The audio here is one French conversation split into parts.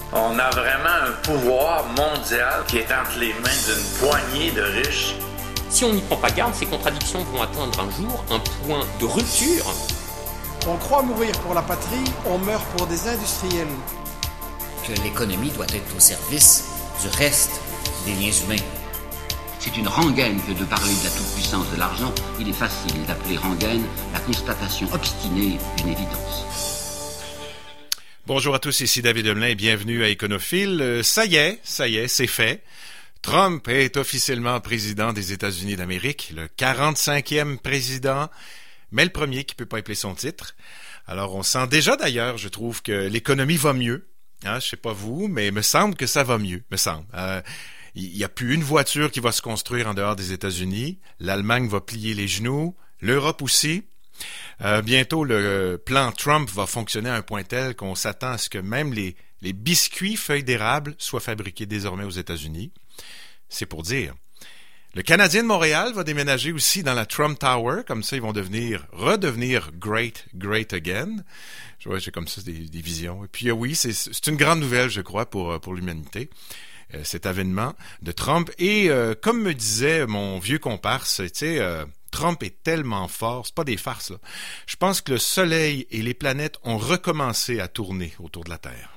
On a vraiment un pouvoir mondial qui est entre les mains d'une poignée de riches. Si on n'y prend pas garde, ces contradictions vont atteindre un jour un point de rupture. On croit mourir pour la patrie, on meurt pour des industriels. Que l'économie doit être au service du reste des liens humains. C'est une rengaine que de parler de la toute-puissance de l'argent. Il est facile d'appeler rengaine la constatation obstinée d'une évidence. Bonjour à tous, ici David Demelin et bienvenue à Éconophile. Ça y est, c'est fait. Trump est officiellement président des États-Unis d'Amérique, le 45e président, mais le premier qui peut pas épeler son titre. Alors on sent déjà d'ailleurs, je trouve que l'économie va mieux. Je sais pas vous, mais il me semble que ça va mieux, me semble. Il n'y a plus une voiture qui va se construire en dehors des États-Unis. L'Allemagne va plier les genoux, l'Europe aussi. Bientôt, le plan Trump va fonctionner à un point tel qu'on s'attend à ce que même les biscuits feuilles d'érable soient fabriqués désormais aux États-Unis. C'est pour dire. Le Canadien de Montréal va déménager aussi dans la Trump Tower, comme ça ils vont redevenir great again. J'ai comme ça des visions. Et puis oui, c'est une grande nouvelle, je crois, pour l'humanité, cet avènement de Trump. Et comme me disait mon vieux comparse, tu sais, Trump est tellement fort, c'est pas des farces, là. Je pense que le Soleil et les planètes ont recommencé à tourner autour de la Terre.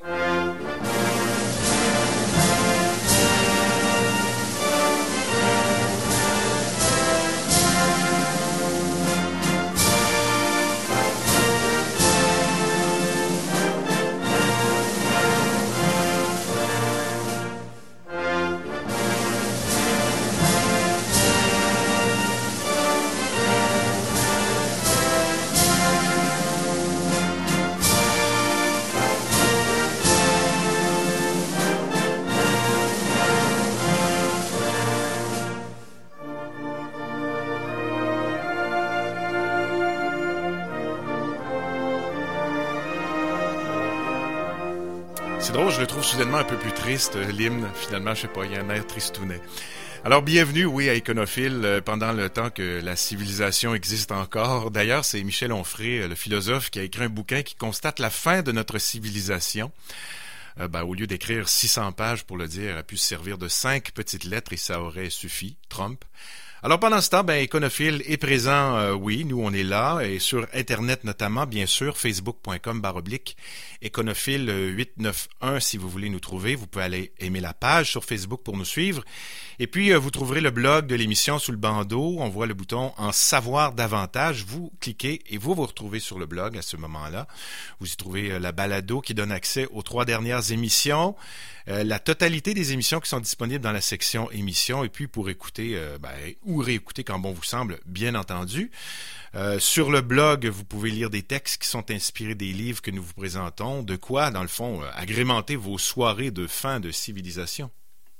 C'est drôle, je le trouve soudainement un peu plus triste, l'hymne. Finalement, je sais pas, il y a un air tristounet. Alors, bienvenue, oui, à Éconophile, pendant le temps que la civilisation existe encore. D'ailleurs, c'est Michel Onfray, le philosophe, qui a écrit un bouquin qui constate la fin de notre civilisation. Au lieu d'écrire 600 pages pour le dire, a pu se servir de 5 petites lettres et ça aurait suffi, Trump. Alors pendant ce temps, Éconophile est présent, oui, nous on est là, et sur Internet notamment, bien sûr, facebook.com/Éconophile 891 si vous voulez nous trouver. Vous pouvez aller aimer la page sur Facebook pour nous suivre. Et puis, vous trouverez le blog de l'émission sous le bandeau. On voit le bouton « En savoir davantage ». Vous cliquez et vous retrouvez sur le blog à ce moment-là. Vous y trouvez la balado qui donne accès aux 3 dernières émissions, la totalité des émissions qui sont disponibles dans la section émissions, et puis pour écouter ou réécouter quand bon vous semble, bien entendu. Sur le blog, vous pouvez lire des textes qui sont inspirés des livres que nous vous présentons. De quoi, dans le fond, agrémenter vos soirées de fin de civilisation.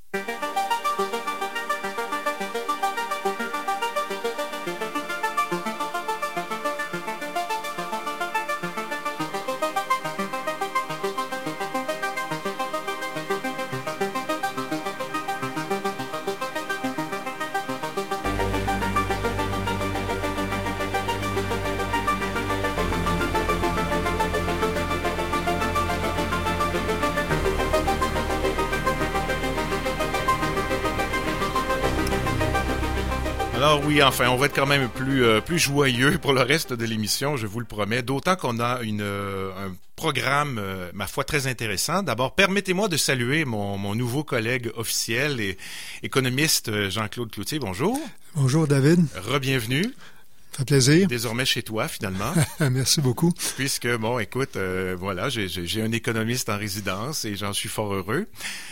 Alors oui, enfin, on va être quand même plus joyeux pour le reste de l'émission, je vous le promets. D'autant qu'on a un programme, ma foi, très intéressant. D'abord, permettez-moi de saluer mon nouveau collègue officiel et économiste Jean-Claude Cloutier. Bonjour. Bonjour David. Re-bienvenue. Ça fait plaisir. Désormais chez toi, finalement. Merci beaucoup. Puisque, écoute, voilà, j'ai un économiste en résidence et j'en suis fort heureux.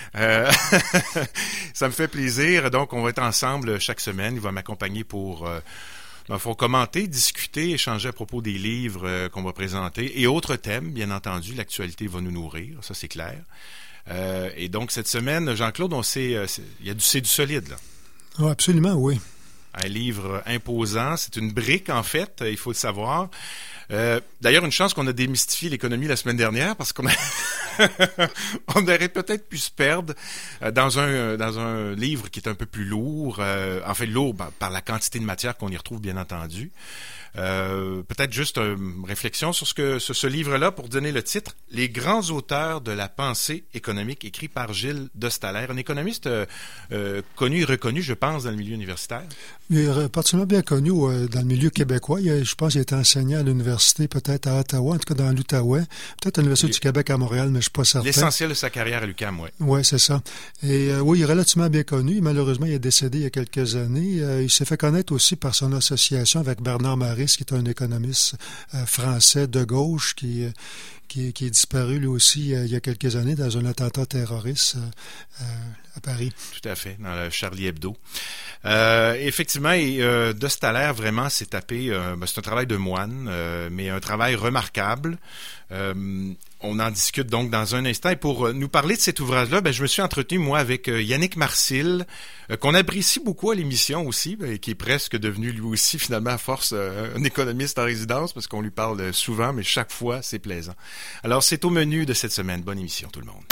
Ça me fait plaisir. Donc, on va être ensemble chaque semaine. Il va m'accompagner pour commenter, discuter, échanger à propos des livres qu'on va présenter et autres thèmes, bien entendu. L'actualité va nous nourrir, ça c'est clair. Et donc, cette semaine, Jean-Claude, c'est du solide, là. Oh, absolument, oui. Un livre imposant, c'est une brique en fait, il faut le savoir. D'ailleurs, une chance qu'on a démystifié l'économie la semaine dernière parce qu'on on aurait peut-être pu se perdre dans un livre qui est un peu plus lourd, lourd par la quantité de matière qu'on y retrouve bien entendu. Peut-être juste une réflexion sur ce livre-là pour donner le titre « Les grands auteurs de la pensée économique » écrit par Gilles Dostalaer, un économiste connu et reconnu, je pense, dans le milieu universitaire. Il est particulièrement bien connu dans le milieu québécois. Je pense qu'il a été enseignant à l'université, peut-être à Ottawa, en tout cas dans l'Outaouais, peut-être à l'Université du Québec à Montréal, mais je ne suis pas certain. L'essentiel de sa carrière à l'UQAM, oui. Oui, c'est ça. Et oui, il est relativement bien connu. Malheureusement, il est décédé il y a quelques années. Il s'est fait connaître aussi par son association avec Bernard Maris, qui est un économiste français de gauche qui est disparu lui aussi il y a quelques années dans un attentat terroriste à Paris. Tout à fait, dans le Charlie Hebdo. Effectivement, Dostalaer vraiment s'est tapé, c'est un travail de moine, mais un travail remarquable. On en discute donc dans un instant. Et pour nous parler de cet ouvrage-là, je me suis entretenu, moi, avec Yannick Marcil, qu'on apprécie beaucoup à l'émission aussi, et qui est presque devenu lui aussi, finalement, à force, un économiste en résidence, parce qu'on lui parle souvent, mais chaque fois, c'est plaisant. Alors, c'est au menu de cette semaine. Bonne émission, tout le monde.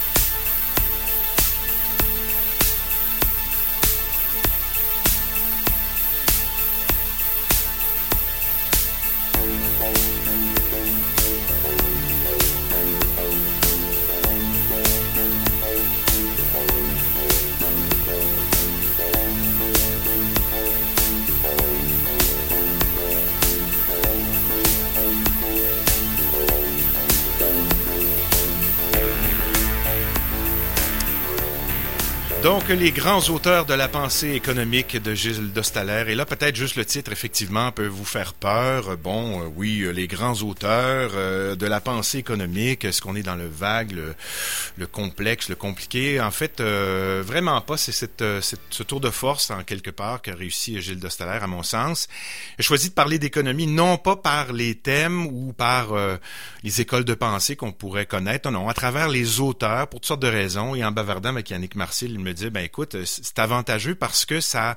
Donc, les grands auteurs de la pensée économique de Gilles Dostalaer. Et là, peut-être juste le titre, effectivement, peut vous faire peur. Oui, les grands auteurs de la pensée économique. Est-ce qu'on est dans le vague, le complexe, le compliqué? En fait, vraiment pas. C'est ce tour de force, en quelque part, qu'a réussi Gilles Dostalaer, à mon sens. J'ai choisi de parler d'économie, non pas par les thèmes ou par les écoles de pensée qu'on pourrait connaître. Non, à travers les auteurs, pour toutes sortes de raisons. Et en bavardant avec Yannick Marcil, il me dit, écoute, c'est avantageux parce que ça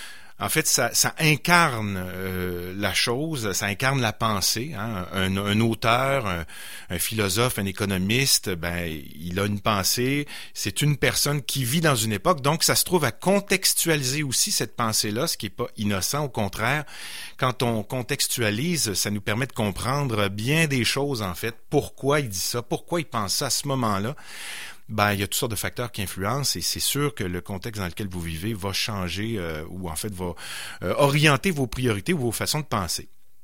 incarne la chose, ça incarne la pensée. Hein? Un auteur, un philosophe, un économiste, il a une pensée. C'est une personne qui vit dans une époque, donc ça se trouve à contextualiser aussi cette pensée-là, ce qui est pas innocent. Au contraire, quand on contextualise, ça nous permet de comprendre bien des choses en fait. Pourquoi il dit ça, pourquoi il pense ça à ce moment-là. Il y a toutes sortes de facteurs qui influencent et c'est sûr que le contexte dans lequel vous vivez va changer ou en fait va orienter vos priorités ou vos façons de penser.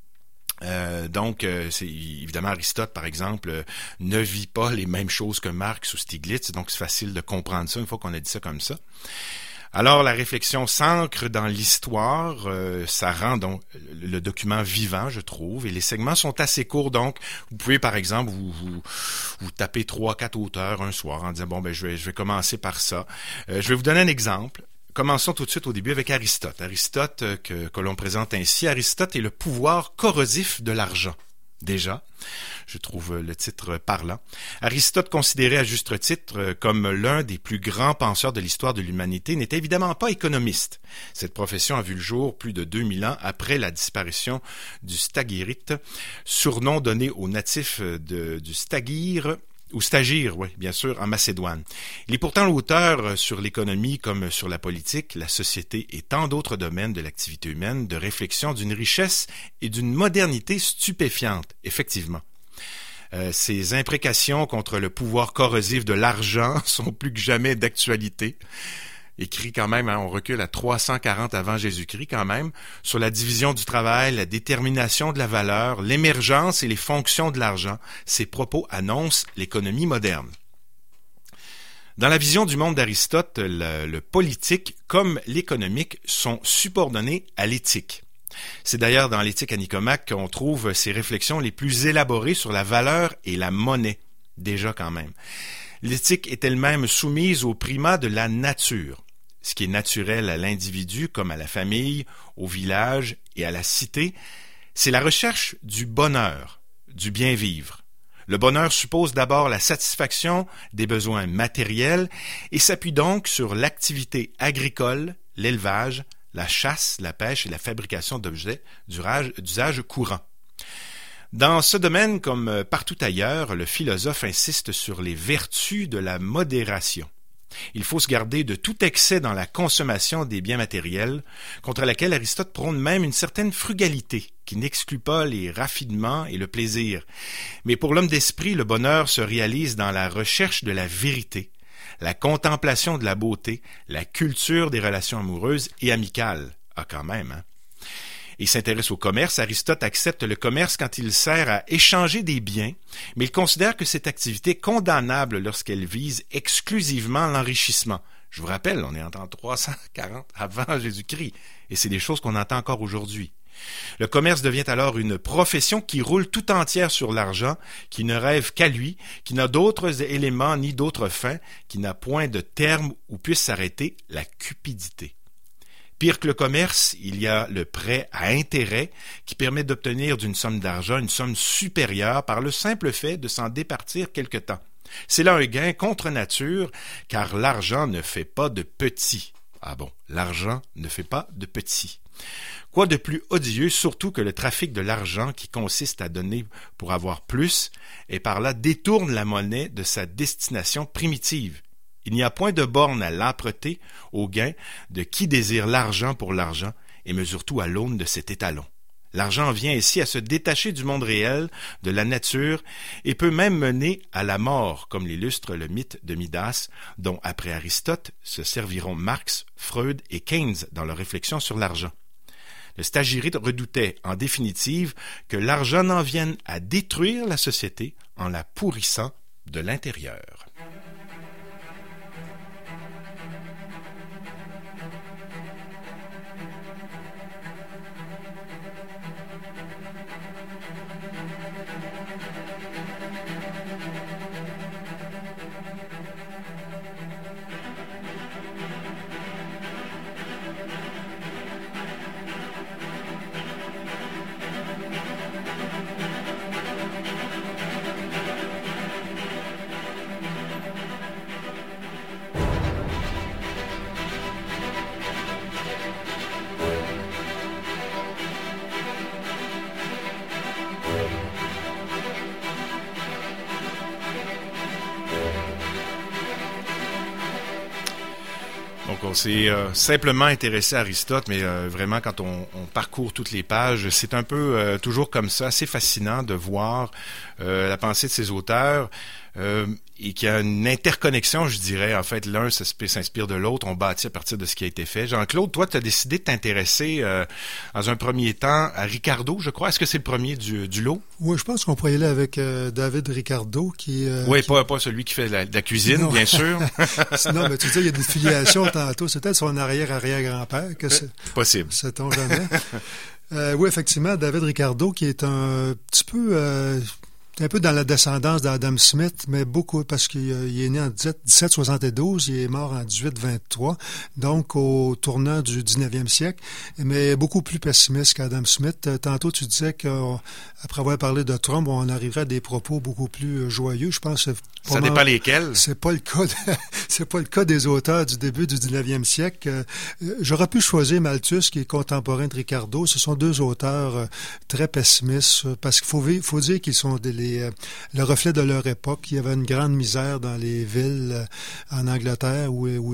Donc, c'est évidemment Aristote, par exemple, ne vit pas les mêmes choses que Marx ou Stiglitz, donc c'est facile de comprendre ça une fois qu'on a dit ça comme ça. Alors, la réflexion s'ancre dans l'histoire, ça rend donc le document vivant, je trouve, et les segments sont assez courts, donc vous pouvez, par exemple, vous taper 3-4 auteurs un soir en disant, je vais commencer par ça. Je vais vous donner un exemple. Commençons tout de suite au début avec Aristote. Aristote, que l'on présente ainsi, Aristote est le pouvoir corrosif de l'argent. Déjà, je trouve le titre parlant. Aristote, considéré à juste titre comme l'un des plus grands penseurs de l'histoire de l'humanité, n'était évidemment pas économiste. Cette profession a vu le jour plus de 2000 ans après la disparition du stagirite, surnom donné aux natifs du Stagire, ou Stagire, oui, bien sûr, en Macédoine. Il est pourtant l'auteur sur l'économie comme sur la politique, la société et tant d'autres domaines de l'activité humaine, de réflexion d'une richesse et d'une modernité stupéfiante, effectivement. Ces imprécations contre le pouvoir corrosif de l'argent sont plus que jamais d'actualité. Écrit quand même, on recule à 340 avant Jésus-Christ quand même, sur la division du travail, la détermination de la valeur, l'émergence et les fonctions de l'argent. Ces propos annoncent l'économie moderne. Dans la vision du monde d'Aristote, le politique comme l'économique sont subordonnés à l'éthique. C'est d'ailleurs dans l'éthique à Nicomaque qu'on trouve ces réflexions les plus élaborées sur la valeur et la monnaie, déjà quand même. L'éthique est elle-même soumise au primat de la nature. Ce qui est naturel à l'individu comme à la famille, au village et à la cité, c'est la recherche du bonheur, du bien-vivre. Le bonheur suppose d'abord la satisfaction des besoins matériels et s'appuie donc sur l'activité agricole, l'élevage, la chasse, la pêche et la fabrication d'objets d'usage courant. Dans ce domaine, comme partout ailleurs, le philosophe insiste sur les vertus de la modération. Il faut se garder de tout excès dans la consommation des biens matériels, contre laquelle Aristote prône même une certaine frugalité, qui n'exclut pas les raffinements et le plaisir. Mais pour l'homme d'esprit, le bonheur se réalise dans la recherche de la vérité, la contemplation de la beauté, la culture des relations amoureuses et amicales. Ah, quand même, hein? Il s'intéresse au commerce. Aristote accepte le commerce quand il sert à échanger des biens, mais il considère que cette activité est condamnable lorsqu'elle vise exclusivement l'enrichissement. Je vous rappelle, on est en 340 avant Jésus-Christ, et c'est des choses qu'on entend encore aujourd'hui. Le commerce devient alors une profession qui roule tout entière sur l'argent, qui ne rêve qu'à lui, qui n'a d'autres éléments ni d'autres fins, qui n'a point de terme où puisse s'arrêter la cupidité. Pire que le commerce, il y a le prêt à intérêt qui permet d'obtenir d'une somme d'argent une somme supérieure par le simple fait de s'en départir quelque temps. C'est là un gain contre nature, car l'argent ne fait pas de petits. Ah bon, l'argent ne fait pas de petits. Quoi de plus odieux, surtout que le trafic de l'argent qui consiste à donner pour avoir plus, et par là détourne la monnaie de sa destination primitive. Il n'y a point de borne à l'âpreté, au gain de qui désire l'argent pour l'argent et mesure tout à l'aune de cet étalon. L'argent vient ici à se détacher du monde réel, de la nature, et peut même mener à la mort, comme l'illustre le mythe de Midas, dont, après Aristote, se serviront Marx, Freud et Keynes dans leurs réflexions sur l'argent. Le stagirite redoutait, en définitive, que l'argent n'en vienne à détruire la société en la pourrissant de l'intérieur. Donc, on s'est simplement intéressé à Aristote, mais vraiment, quand on parcourt toutes les pages, c'est un peu toujours comme ça, assez fascinant de voir la pensée de ces auteurs et qu'il y a une interconnexion, je dirais. En fait, l'un s'inspire de l'autre, on bâtit à partir de ce qui a été fait. Jean-Claude, toi, tu as décidé de t'intéresser dans un premier temps à Ricardo, je crois. Est-ce que c'est le premier du lot? Oui, je pense qu'on pourrait y aller avec David Ricardo, qui... oui, pas celui qui fait de la cuisine, non. Bien sûr. Sinon, mais tu disais, il y a des filiations tantôt. C'est peut-être son arrière-arrière-grand-père. Que c'est possible. Sait-on jamais. Oui, effectivement, David Ricardo, qui est un petit peu... un peu dans la descendance d'Adam Smith, mais beaucoup, parce qu'il est né en 1772, il est mort en 1823, donc au tournant du 19e siècle, mais beaucoup plus pessimiste qu'Adam Smith. Tantôt, tu disais qu'après avoir parlé de Trump, on arriverait à des propos beaucoup plus joyeux. Je pense que ça dépend lesquels. C'est pas le cas. C'est pas le cas des auteurs du début du 19e siècle. J'aurais pu choisir Malthus, qui est contemporain de Ricardo. Ce sont deux auteurs très pessimistes, parce qu'il faut dire qu'ils sont le reflet de leur époque. Il y avait une grande misère dans les villes en Angleterre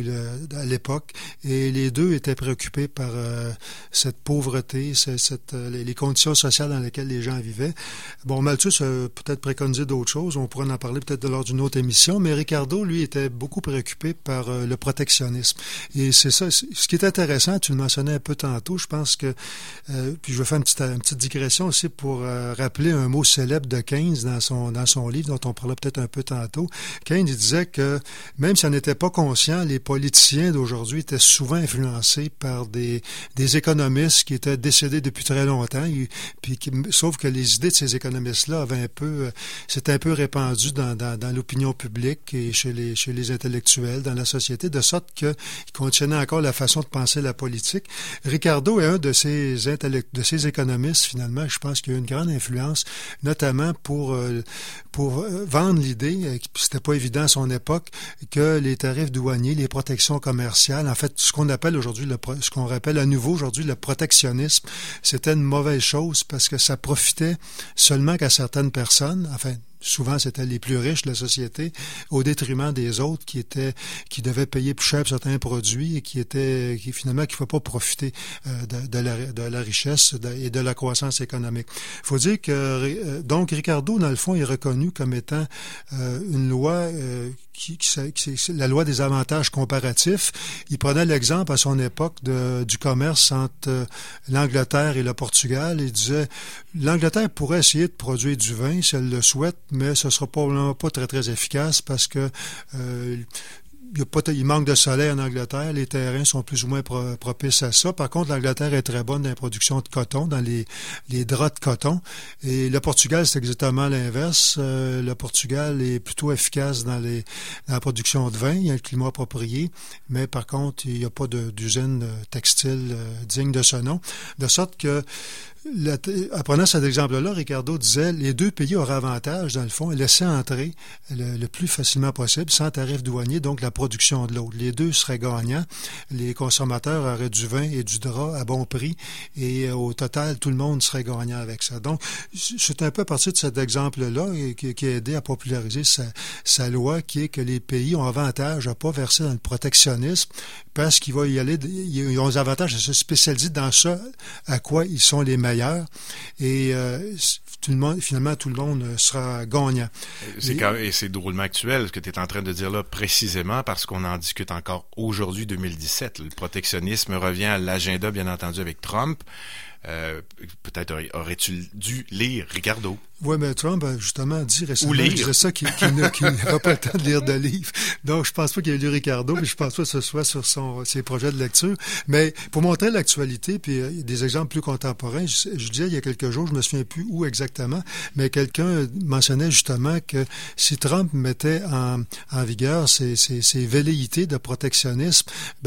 à l'époque, et les deux étaient préoccupés par cette pauvreté, les conditions sociales dans lesquelles les gens vivaient. Bon, Malthus a peut-être préconisé d'autres choses, on pourrait en parler peut-être lors d'une autre émission, mais Ricardo, lui, était beaucoup préoccupé par le protectionnisme. Et c'est ça, ce qui est intéressant, tu le mentionnais un peu tantôt, je pense que, puis je vais faire une petite digression aussi pour rappeler un mot célèbre de Keynes dans son livre, dont on parlait peut-être un peu tantôt. Keynes, il disait que même si on n'était pas conscient, les politiciens d'aujourd'hui étaient souvent influencés par des économistes qui étaient décédés depuis très longtemps, sauf que les idées de ces économistes-là s'étaient un peu répandues dans l'opinion publique et chez les intellectuels, dans la société, de sorte qu'ils contiennaient encore la façon de penser la politique. Ricardo est un de ces économistes, finalement, je pense qu'il a eu une grande influence, notamment pour vendre l'idée, c'était pas évident à son époque, que les tarifs douaniers, les protections commerciales, en fait, ce qu'on appelle aujourd'hui, ce qu'on rappelle à nouveau aujourd'hui le protectionnisme, c'était une mauvaise chose parce que ça profitait seulement qu'à certaines personnes, enfin, souvent c'était les plus riches de la société, au détriment des autres qui devaient payer plus cher pour certains produits et qui finalement qui ne pouvaient pas profiter de la richesse et de la croissance économique. Il faut dire que donc Ricardo, dans le fond, est reconnu comme étant une loi c'est la loi des avantages comparatifs. Il prenait l'exemple à son époque du commerce entre l'Angleterre et le Portugal. Il disait, l'Angleterre pourrait essayer de produire du vin si elle le souhaite, mais ce sera probablement pas très, très efficace parce que il manque de soleil en Angleterre, les terrains sont plus ou moins propices à ça. Par contre, l'Angleterre est très bonne dans la production de coton, dans les draps de coton. Et le Portugal, c'est exactement l'inverse. Le Portugal est plutôt efficace dans la production de vin, il y a un climat approprié, mais par contre, il n'y a pas d'usine textile digne de ce nom. De sorte que en prenant cet exemple-là, Ricardo disait les deux pays auraient avantage, dans le fond, et laisser entrer le plus facilement possible, sans tarif douanier, donc la production de l'autre. Les deux seraient gagnants. Les consommateurs auraient du vin et du drap à bon prix, et au total, tout le monde serait gagnant avec ça. Donc, c'est un peu à partir de cet exemple-là qui a aidé à populariser sa loi, qui est que les pays ont avantage à ne pas verser dans le protectionnisme, parce qu'ils vont y aller, ils ont avantage à se spécialiser dans ça à quoi ils sont les meilleurs, et finalement tout le monde sera gagnant. Et c'est drôlement actuel ce que tu es en train de dire là, précisément parce qu'on en discute encore aujourd'hui, 2017. Le protectionnisme revient à l'agenda, bien entendu, avec Trump. Peut-être aurais-tu dû lire Ricardo. Oui, mais Trump a justement dit récemment qu'il n'aura pas le temps de lire de livres. Donc, je pense pas qu'il ait lu Ricardo, mais je pense pas que ce soit sur ses projets de lecture. Mais pour montrer l'actualité, puis des exemples plus contemporains, je disais il y a quelques jours, je me souviens plus où exactement, mais quelqu'un mentionnait justement que si Trump mettait en vigueur ces velléités de protectionnisme,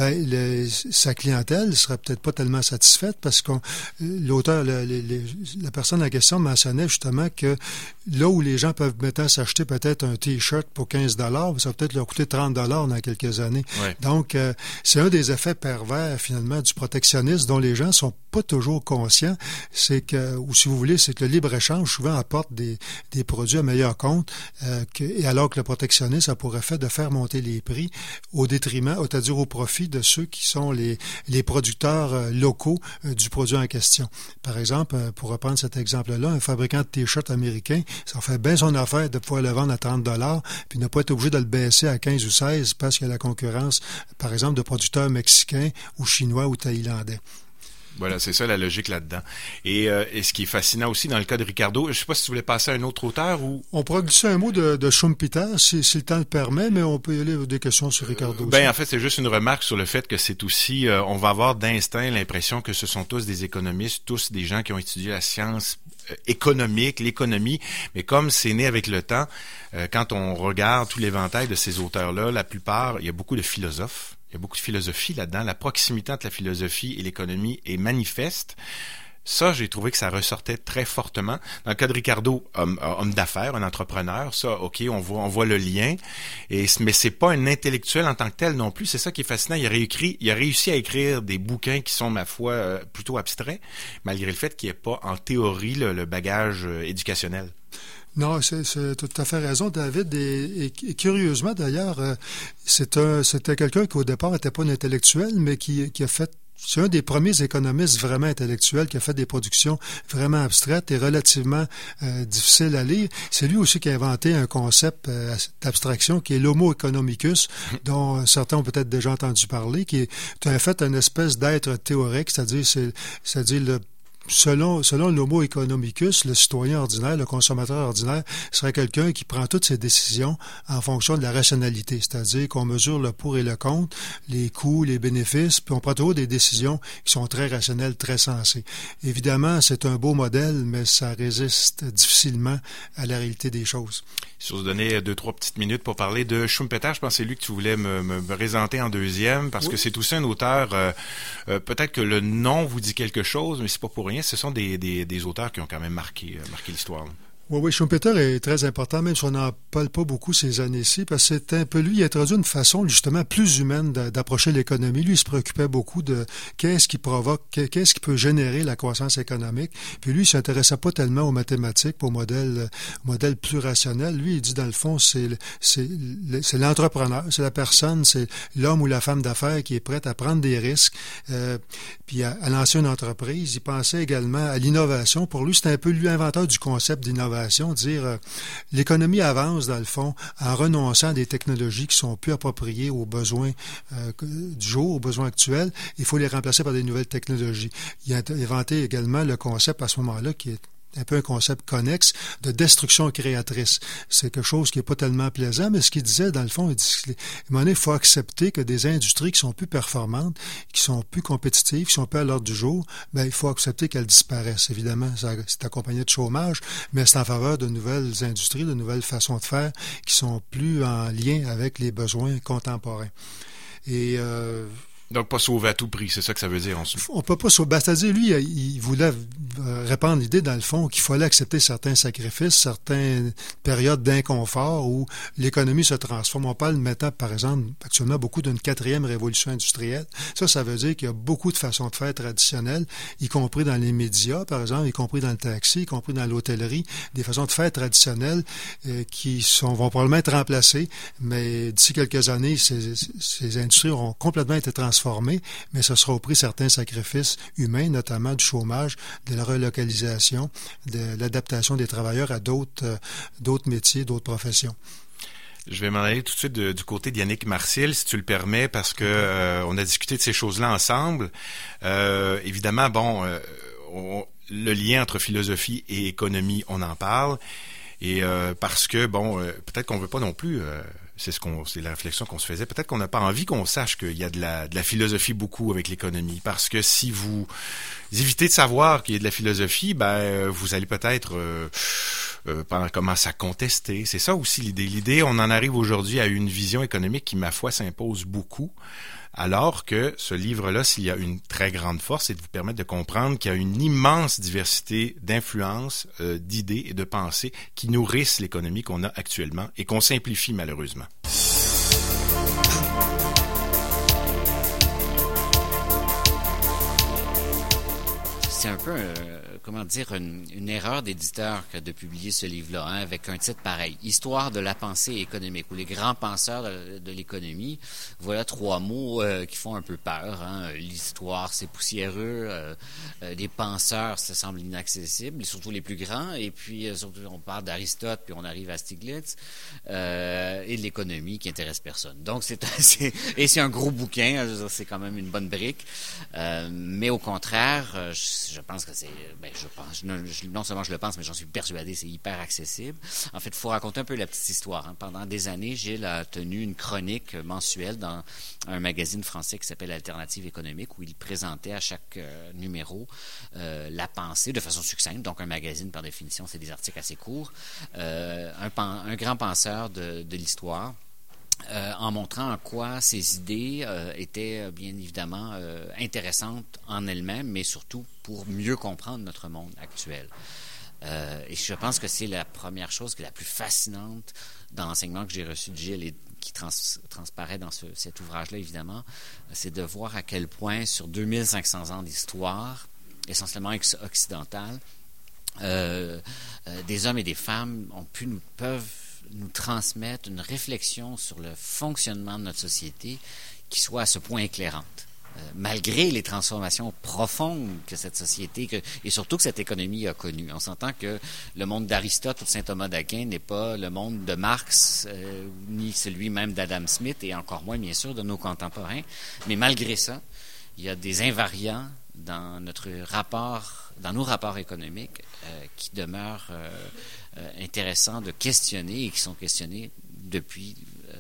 sa clientèle serait peut-être pas tellement satisfaite parce que l'auteur, la personne en question mentionnait justement que là où les gens peuvent maintenant s'acheter peut-être un T-shirt pour 15$, ça va peut-être leur coûter 30$ dans quelques années. Ouais. Donc, c'est un des effets pervers, finalement, du protectionnisme dont les gens sont pas toujours conscients. C'est que, ou si vous voulez, c'est que le libre-échange souvent apporte des produits à meilleur compte, et alors que le protectionnisme a pour effet de faire monter les prix au détriment, c'est-à-dire au profit de ceux qui sont les producteurs locaux du produit en question. Par exemple, pour reprendre cet exemple-là, un fabricant de T-shirts américain, ça fait bien son affaire de pouvoir le vendre à 30$, puis ne pas être obligé de le baisser à 15 ou 16 parce qu'il y a la concurrence, par exemple, de producteurs mexicains ou chinois ou thaïlandais. Voilà, c'est ça la logique là-dedans. Et ce qui est fascinant aussi dans le cas de Ricardo, je ne sais pas si tu voulais passer à un autre auteur ou... On pourrait glisser un mot de Schumpeter, si le temps le permet, mais on peut y aller avec des questions sur Ricardo aussi. En fait, c'est juste une remarque sur le fait que c'est aussi... on va avoir d'instinct l'impression que ce sont tous des économistes, tous des gens qui ont étudié la science économique, l'économie, mais comme c'est né avec le temps, quand on regarde tout l'éventail de ces auteurs-là, la plupart, il y a beaucoup de philosophes. Il y a beaucoup de philosophie là-dedans. La proximité entre la philosophie et l'économie est manifeste. Ça, j'ai trouvé que ça ressortait très fortement. Dans le cas de Ricardo, homme d'affaires, un entrepreneur, ça, OK, on voit le lien. Mais c'est pas un intellectuel en tant que tel non plus. C'est ça qui est fascinant. Il a réussi à écrire des bouquins qui sont, ma foi, plutôt abstraits, malgré le fait qu'il n'y ait pas, en théorie, le bagage éducationnel. Non, c'est tout à fait raison, David. Et curieusement, d'ailleurs, c'était quelqu'un qui, au départ, n'était pas un intellectuel, mais qui a fait... C'est un des premiers économistes vraiment intellectuels qui a fait des productions vraiment abstraites et relativement difficiles à lire. C'est lui aussi qui a inventé un concept d'abstraction qui est l'homo economicus, dont certains ont peut-être déjà entendu parler, qui est en fait une espèce d'être théorique, c'est-à-dire le Selon l'homo economicus, le citoyen ordinaire, le consommateur ordinaire, serait quelqu'un qui prend toutes ses décisions en fonction de la rationalité, c'est-à-dire qu'on mesure le pour et le contre, les coûts, les bénéfices, puis on prend toujours des décisions qui sont très rationnelles, très sensées. Évidemment, c'est un beau modèle, mais ça résiste difficilement à la réalité des choses. Si on se donnait 2-3 petites minutes pour parler de Schumpeter, je pense que c'est lui que tu voulais me présenter en deuxième, parce que c'est aussi un auteur, peut-être que le nom vous dit quelque chose, mais c'est pas pour rien. Ce sont des auteurs qui ont quand même marqué l'histoire. Oui, Schumpeter est très important, même si on n'en parle pas beaucoup ces années-ci, parce que c'est un peu lui, il a introduit une façon justement plus humaine d'approcher l'économie. Lui, il se préoccupait beaucoup de qu'est-ce qui provoque, qu'est-ce qui peut générer la croissance économique. Puis lui, il s'intéressait pas tellement aux mathématiques, aux modèles plus rationnels. Lui, il dit dans le fond, c'est l'entrepreneur, c'est la personne, c'est l'homme ou la femme d'affaires qui est prête à prendre des risques, puis à lancer une entreprise. Il pensait également à l'innovation. Pour lui, c'était un peu lui l'inventeur du concept d'innovation. Dire l'économie avance dans le fond en renonçant à des technologies qui sont plus appropriées aux besoins du jour, aux besoins actuels. Il faut les remplacer par des nouvelles technologies. Il a inventé également le concept à ce moment-là qui est un peu un concept connexe de destruction créatrice. C'est quelque chose qui n'est pas tellement plaisant, mais ce qu'il disait, dans le fond, il dit qu'à un moment donné, il faut accepter que des industries qui sont plus performantes, qui sont plus compétitives, qui sont plus à l'ordre du jour, il faut accepter qu'elles disparaissent. Évidemment, c'est accompagné de chômage, mais c'est en faveur de nouvelles industries, de nouvelles façons de faire qui sont plus en lien avec les besoins contemporains. Et donc, pas sauver à tout prix, c'est ça que ça veut dire. On peut pas sauver. C'est-à-dire, lui, il voulait répandre l'idée, dans le fond, qu'il fallait accepter certains sacrifices, certaines périodes d'inconfort où l'économie se transforme. On parle maintenant, par exemple, actuellement, beaucoup d'une 4e révolution industrielle. Ça veut dire qu'il y a beaucoup de façons de faire traditionnelles, y compris dans les médias, par exemple, y compris dans le taxi, y compris dans l'hôtellerie, des façons de faire traditionnelles vont probablement être remplacées, mais d'ici quelques années, ces industries auront complètement été transformées, mais ce sera au prix de certains sacrifices humains, notamment du chômage, de la relocalisation, de l'adaptation des travailleurs à d'autres métiers, d'autres professions. Je vais m'en aller tout de suite du côté d'Yannick Martial, si tu le permets, parce que on a discuté de ces choses-là ensemble. Évidemment, le lien entre philosophie et économie, on en parle, et parce que peut-être qu'on veut pas non plus. C'est la réflexion qu'on se faisait. Peut-être qu'on n'a pas envie qu'on sache qu'il y a de la philosophie beaucoup avec l'économie, parce que si vous évitez de savoir qu'il y a de la philosophie, vous allez peut-être commencer à contester. C'est ça aussi l'idée. L'idée, on en arrive aujourd'hui à une vision économique qui, ma foi, s'impose beaucoup. Alors que ce livre-là, s'il y a une très grande force, c'est de vous permettre de comprendre qu'il y a une immense diversité d'influences, d'idées et de pensées qui nourrissent l'économie qu'on a actuellement et qu'on simplifie malheureusement. C'est un peu, une erreur d'éditeur que de publier ce livre-là, avec un titre pareil. Histoire de la pensée économique, ou les grands penseurs de l'économie. Voilà 3 mots qui font un peu peur. L'histoire, c'est poussiéreux. Les penseurs, ça semble inaccessible, surtout les plus grands. Et puis, surtout, on parle d'Aristote, puis on arrive à Stiglitz. Et de l'économie qui intéresse personne. Donc, c'est un gros bouquin. C'est quand même une bonne brique. Mais au contraire, je pense que c'est... non seulement je le pense, mais j'en suis persuadé, c'est hyper accessible. En fait, il faut raconter un peu la petite histoire. Pendant des années, Gilles a tenu une chronique mensuelle dans un magazine français qui s'appelle Alternative économique, où il présentait à chaque numéro la pensée de façon succincte. Donc, un magazine, par définition, c'est des articles assez courts. Un grand penseur de l'histoire. En montrant en quoi ces idées étaient bien évidemment intéressantes en elles-mêmes, mais surtout pour mieux comprendre notre monde actuel. Et je pense que c'est la première chose qui est la plus fascinante dans l'enseignement que j'ai reçu de Gilles et qui transparaît dans cet ouvrage-là, évidemment, c'est de voir à quel point sur 2500 ans d'histoire, essentiellement occidentale, des hommes et des femmes peuvent nous transmettre une réflexion sur le fonctionnement de notre société qui soit à ce point éclairante. Malgré les transformations profondes que cette société et surtout que cette économie a connues. On s'entend que le monde d'Aristote ou de saint Thomas d'Aquin n'est pas le monde de Marx, ni celui même d'Adam Smith, et encore moins, bien sûr, de nos contemporains. Mais malgré ça, il y a des invariants dans nos rapports économiques qui demeurent intéressants de questionner et qui sont questionnés depuis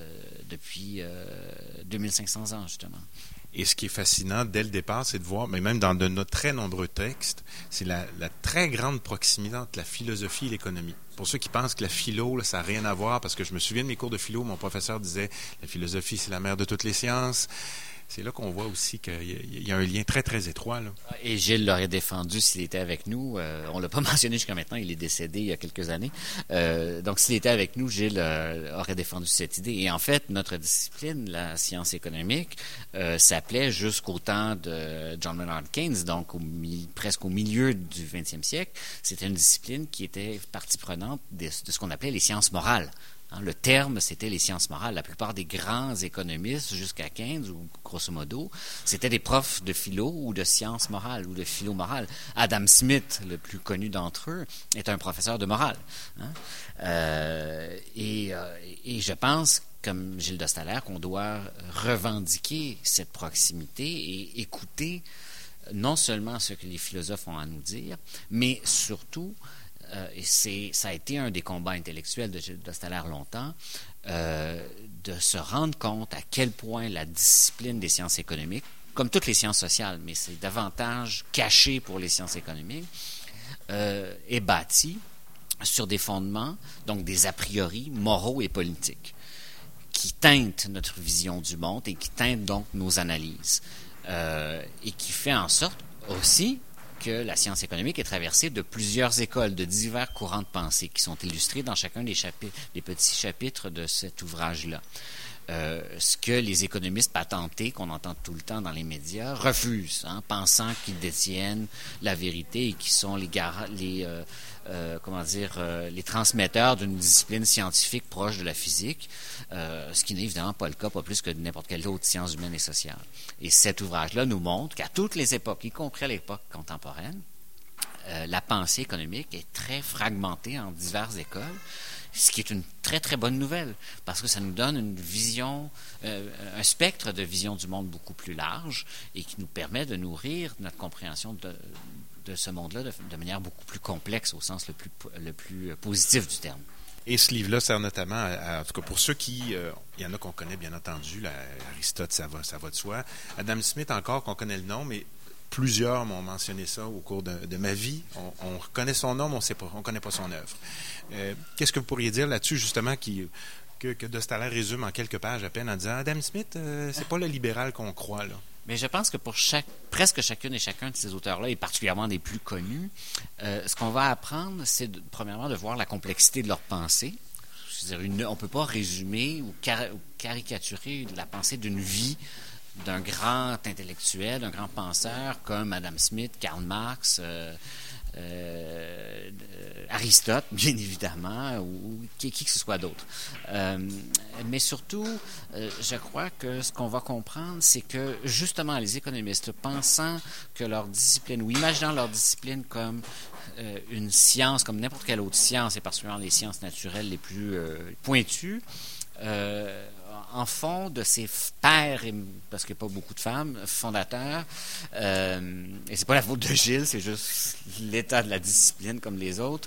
2500 ans, justement. Et ce qui est fascinant dès le départ, c'est de voir, mais même dans de nos très nombreux textes, c'est la très grande proximité entre la philosophie et l'économie. Pour ceux qui pensent que la philo, ça n'a rien à voir, parce que je me souviens de mes cours de philo, mon professeur disait « La philosophie, c'est la mère de toutes les sciences ». c'est là qu'on voit aussi qu'il y a un lien très, très étroit, là. Et Gilles l'aurait défendu s'il était avec nous. On l'a pas mentionné jusqu'à maintenant, il est décédé il y a quelques années. Donc, s'il était avec nous, Gilles aurait défendu cette idée. Et en fait, notre discipline, la science économique, s'appelait jusqu'au temps de John Maynard Keynes, donc presque au milieu du 20e siècle. C'était une discipline qui était partie prenante de ce qu'on appelait les sciences morales. Le terme, c'était les sciences morales. La plupart des grands économistes, jusqu'à Keynes, ou grosso modo, c'était des profs de philo ou de sciences morales ou de philo morale. Adam Smith, le plus connu d'entre eux, est un professeur de morale. Et je pense, comme Gilles Dostaler, qu'on doit revendiquer cette proximité et écouter non seulement ce que les philosophes ont à nous dire, mais surtout... et ça a été un des combats intellectuels de Gilles Dostaler longtemps, de se rendre compte à quel point la discipline des sciences économiques, comme toutes les sciences sociales, mais c'est davantage caché pour les sciences économiques, est bâtie sur des fondements, donc des a priori moraux et politiques, qui teintent notre vision du monde et qui teintent donc nos analyses, et qui fait en sorte aussi que la science économique est traversée de plusieurs écoles, de divers courants de pensée qui sont illustrés dans chacun des petits chapitres de cet ouvrage-là. Ce que les économistes patentés, qu'on entend tout le temps dans les médias, refusent, pensant qu'ils détiennent la vérité et qu'ils sont les transmetteurs d'une discipline scientifique proche de la physique, ce qui n'est évidemment pas le cas, pas plus que n'importe quelle autre science humaine et sociale. Et cet ouvrage-là nous montre qu'à toutes les époques, y compris à l'époque contemporaine, la pensée économique est très fragmentée en diverses écoles, ce qui est une très, très bonne nouvelle, parce que ça nous donne une vision, un spectre de vision du monde beaucoup plus large et qui nous permet de nourrir notre compréhension de ce monde-là de manière beaucoup plus complexe au sens le plus positif du terme. Et ce livre-là sert notamment, en tout cas pour ceux qui... il y en a qu'on connaît bien entendu, Aristote, ça va de soi. Adam Smith encore, qu'on connaît le nom, mais plusieurs m'ont mentionné ça au cours de ma vie. On reconnaît son nom, mais on ne connaît pas son œuvre. Qu'est-ce que vous pourriez dire là-dessus, justement, que Dostaler résume en quelques pages à peine en disant « Adam Smith, c'est pas le libéral qu'on croit, là ». Mais je pense que pour presque chacune et chacun de ces auteurs-là, et particulièrement des plus connus, ce qu'on va apprendre, c'est premièrement de voir la complexité de leur pensée. On ne peut pas résumer ou caricaturer la pensée d'une vie d'un grand intellectuel, d'un grand penseur comme Adam Smith, Karl Marx, Aristote, bien évidemment, ou qui que ce soit d'autre. Mais surtout, je crois que ce qu'on va comprendre, c'est que justement les économistes, pensant que leur discipline, ou imaginant leur discipline comme une science, comme n'importe quelle autre science, et particulièrement les sciences naturelles les plus pointues, en fond de ses pères, parce qu'il n'y a pas beaucoup de femmes, fondateurs, et c'est pas la faute de Gilles, c'est juste l'état de la discipline comme les autres,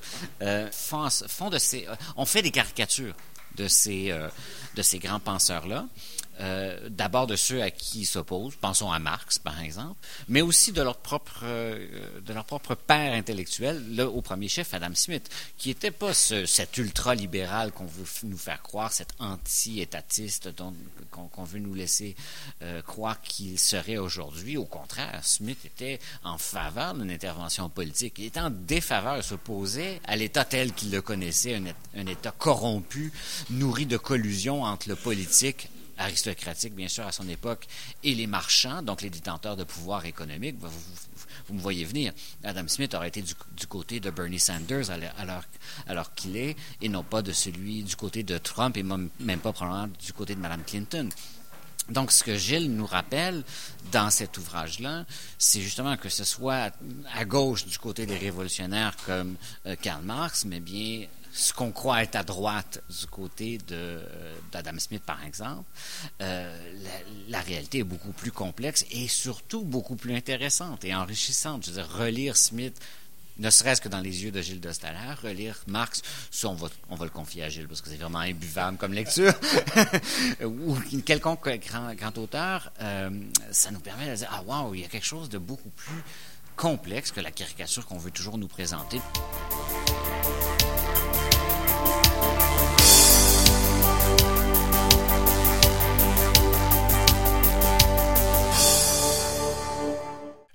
on fait des caricatures de ces grands penseurs-là. D'abord de ceux à qui ils s'opposent, pensons à Marx par exemple, mais aussi de leur propre père intellectuel, là, au premier chef Adam Smith, qui n'était pas cet ultra-libéral qu'on veut nous faire croire, cet anti-étatiste qu'on veut nous laisser croire qu'il serait aujourd'hui. Au contraire, Smith était en faveur d'une intervention politique. Il était en défaveur, il s'opposait à l'État tel qu'il le connaissait, un État corrompu, nourri de collusion entre le politique aristocratique, bien sûr, à son époque, et les marchands, donc les détenteurs de pouvoir économique. Vous me voyez venir. Adam Smith aurait été du côté de Bernie Sanders alors qu'il est, et non pas du côté de Trump, et même pas probablement du côté de Mme Clinton. Donc, ce que Gilles nous rappelle dans cet ouvrage-là, c'est justement que ce soit à gauche du côté des révolutionnaires comme Karl Marx, mais bien ce qu'on croit être à droite du côté d'Adam Smith, par exemple, la réalité est beaucoup plus complexe et surtout beaucoup plus intéressante et enrichissante. Je veux dire, relire Smith, ne serait-ce que dans les yeux de Gilles Dostaler, relire Marx, ça on va le confier à Gilles parce que c'est vraiment imbuvable comme lecture, ou quelconque grand auteur, ça nous permet de dire « Ah wow, il y a quelque chose de beaucoup plus complexe que la caricature qu'on veut toujours nous présenter ».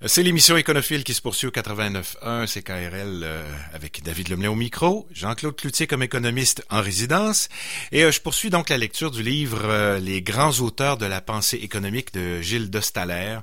C'est l'émission Éconophile qui se poursuit au 89.1 CKRL avec David Lemelin au micro, Jean-Claude Cloutier comme économiste en résidence. Et je poursuis donc la lecture du livre Les grands auteurs de la pensée économique de Gilles de Stahler.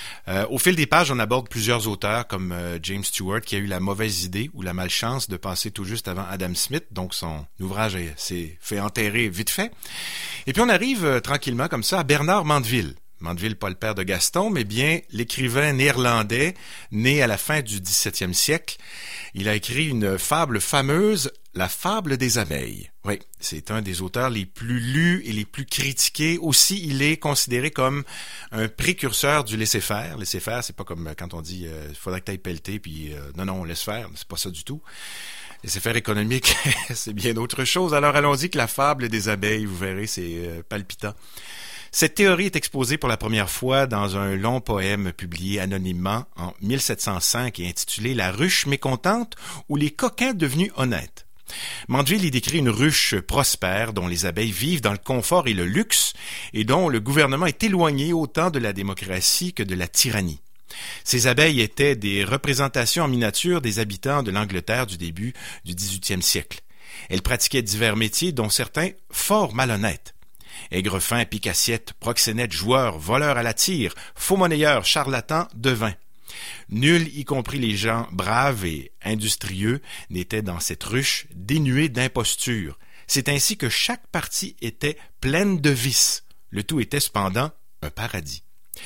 Au fil des pages, on aborde plusieurs auteurs comme James Stewart qui a eu la mauvaise idée ou la malchance de passer tout juste avant Adam Smith, donc son ouvrage s'est fait enterrer vite fait. Et puis on arrive tranquillement comme ça à Bernard Mandeville. Mandeville, pas le père de Gaston, mais bien l'écrivain néerlandais né à la fin du XVIIe siècle. Il a écrit une fable fameuse, La fable des abeilles. Oui, c'est un des auteurs les plus lus et les plus critiqués. Aussi, il est considéré comme un précurseur du laisser-faire. Laisser-faire, c'est pas comme quand on dit « il faudrait que t'ailles pelleter », puis non, on laisse faire. C'est pas ça du tout. Laisser-faire économique, c'est bien autre chose. Alors allons-y que la fable des abeilles, vous verrez, c'est palpitant. Cette théorie est exposée pour la première fois dans un long poème publié anonymement en 1705 et intitulé « La ruche mécontente ou les coquins devenus honnêtes ». Mandeville y décrit une ruche prospère dont les abeilles vivent dans le confort et le luxe et dont le gouvernement est éloigné autant de la démocratie que de la tyrannie. Ces abeilles étaient des représentations en miniature des habitants de l'Angleterre du début du XVIIIe siècle. Elles pratiquaient divers métiers dont certains fort malhonnêtes. Aigrefins, pique-assiettes, proxénètes, joueurs, voleurs à la tire, faux-monnayeurs, charlatans, devins. Nul, y compris les gens braves et industrieux, n'était dans cette ruche dénué d'imposture. C'est ainsi que chaque partie était pleine de vices. Le tout était cependant un paradis.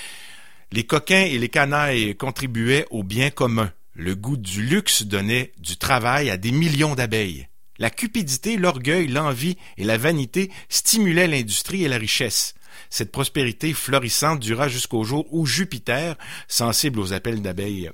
Les coquins et les canailles contribuaient au bien commun. Le goût du luxe donnait du travail à des millions d'abeilles. La cupidité, l'orgueil, l'envie et la vanité stimulaient l'industrie et la richesse. Cette prospérité florissante dura jusqu'au jour où Jupiter, sensible aux appels d'abeilles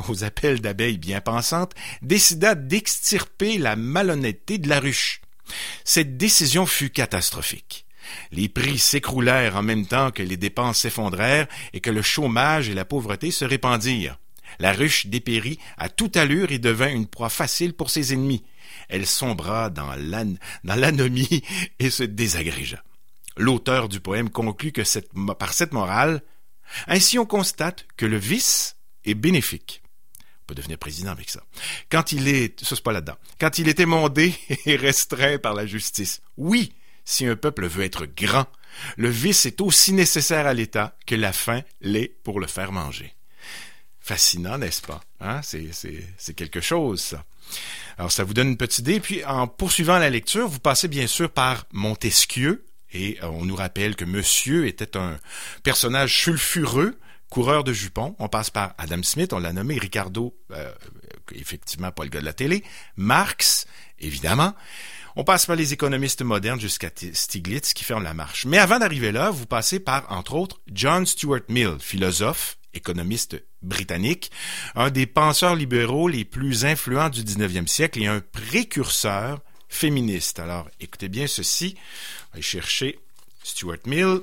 bien pensantes, décida d'extirper la malhonnêteté de la ruche. Cette décision fut catastrophique. Les prix s'écroulèrent en même temps que les dépenses s'effondrèrent et que le chômage et la pauvreté se répandirent. La ruche dépérit à toute allure et devint une proie facile pour ses ennemis. Elle sombra dans l'anomie et se désagrégea. L'auteur du poème conclut que par cette morale, ainsi on constate que le vice est bénéfique. On peut devenir président avec ça. Quand il est émondé et restreint par la justice. Oui, si un peuple veut être grand, le vice est aussi nécessaire à l'État que la faim l'est pour le faire manger. Fascinant, n'est-ce pas? Hein? C'est quelque chose, ça. Alors, ça vous donne une petite idée. Puis, en poursuivant la lecture, vous passez bien sûr par Montesquieu. Et on nous rappelle que Monsieur était un personnage sulfureux, coureur de jupons. On passe par Adam Smith, on l'a nommé, Ricardo, effectivement pas le gars de la télé, Marx, évidemment. On passe par les économistes modernes jusqu'à Stiglitz qui ferment la marche. Mais avant d'arriver là, vous passez par, entre autres, John Stuart Mill, philosophe, économiste britannique, un des penseurs libéraux les plus influents du 19e siècle et un précurseur féministe. Alors, écoutez bien ceci. On va aller chercher Stuart Mill.